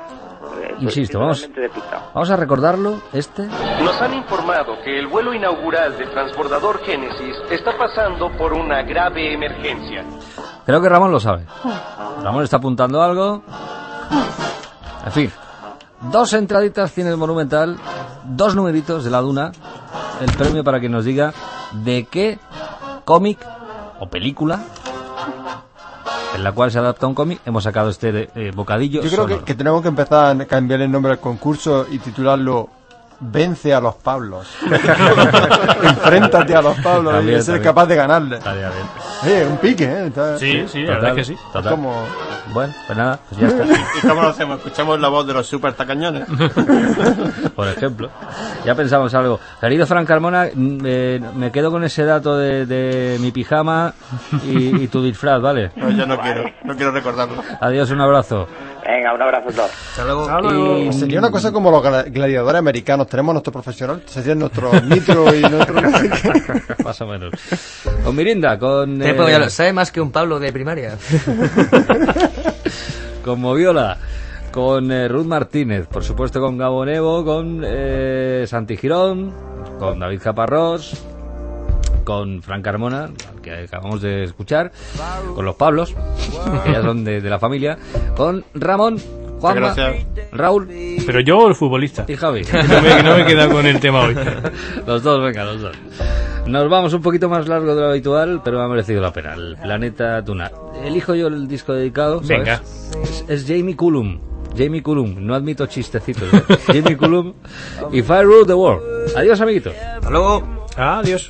Insisto, vamos totalmente despistado. a recordarlo, Nos han informado que el vuelo inaugural del transbordador Génesis está pasando por una grave emergencia. Creo que Ramón lo sabe. Ramón está apuntando algo. En fin, 2 entraditas tiene el Monumental, 2 numeritos de la Duna, el premio para que nos diga de qué cómic o película en la cual se adapta un cómic hemos sacado este bocadillo. Yo creo que tenemos que empezar a cambiar el nombre del concurso y titularlo Vence a los Pablos. Enfréntate a los Pablos también, y ser capaz de ganarle. Un pique, ¿eh? Sí, la verdad es que sí. Total. Como... Bueno, pues nada, pues ya está. ¿Y cómo lo hacemos? ¿Escuchamos la voz de los super tacañones? Por ejemplo. Ya pensamos algo. Querido Fran Carmona, me quedo con ese dato de mi pijama y tu disfraz, ¿vale? No, yo no quiero recordarlo. Adiós, un abrazo. Venga, un abrazo a todos. Hasta luego. Y sería una cosa como los gladiadores americanos. Tenemos nuestro profesional, sería nuestro nitro y nuestro... Más o menos. Con Mirinda, con... Ya lo sabe más que un Pablo de primaria. Con Moviola, con Ruth Martínez, por supuesto con Gabo Nevo, con Santi Girón, con David Caparrós, con Fran Carmona, al que acabamos de escuchar, con los Pablos, que ya son de la familia, con Ramón, Juanma, Raúl. Pero yo o el futbolista. Y Javi. No me he quedado con el tema hoy. Los dos. Nos vamos un poquito más largo de lo habitual, pero ha merecido la pena. El planeta Duna. Elijo yo el disco dedicado, ¿sabes? Venga. Es Jamie Cullum. No admito chistecitos, ¿eh? Jamie Cullum. If I Rule the World. Adiós, amiguitos. Hasta luego. Adiós.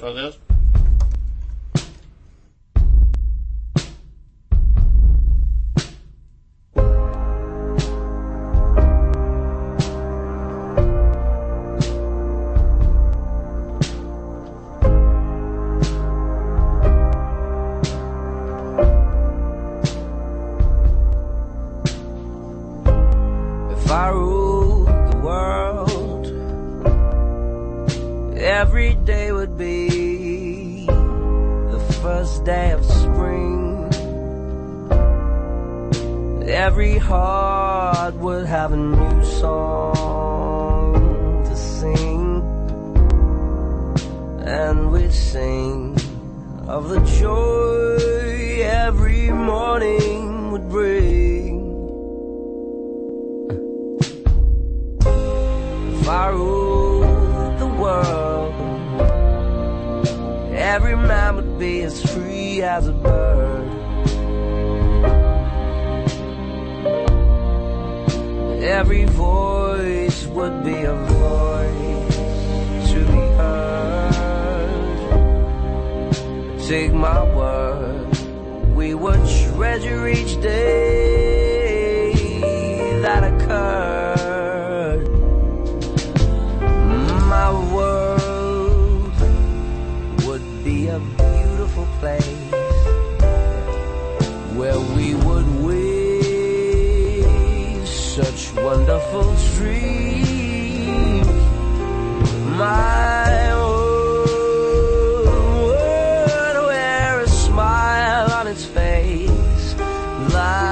Every day would be the first day of spring. Every heart would have a new song to sing, and we'd sing of the joy every morning would bring. If I ruled the world, every man would be as free as a bird. Every voice would be a voice to be heard. Take my word, we would treasure each day that occurred. My world would be a beautiful place where we would wave such wonderful dreams. My world would wear a smile on its face like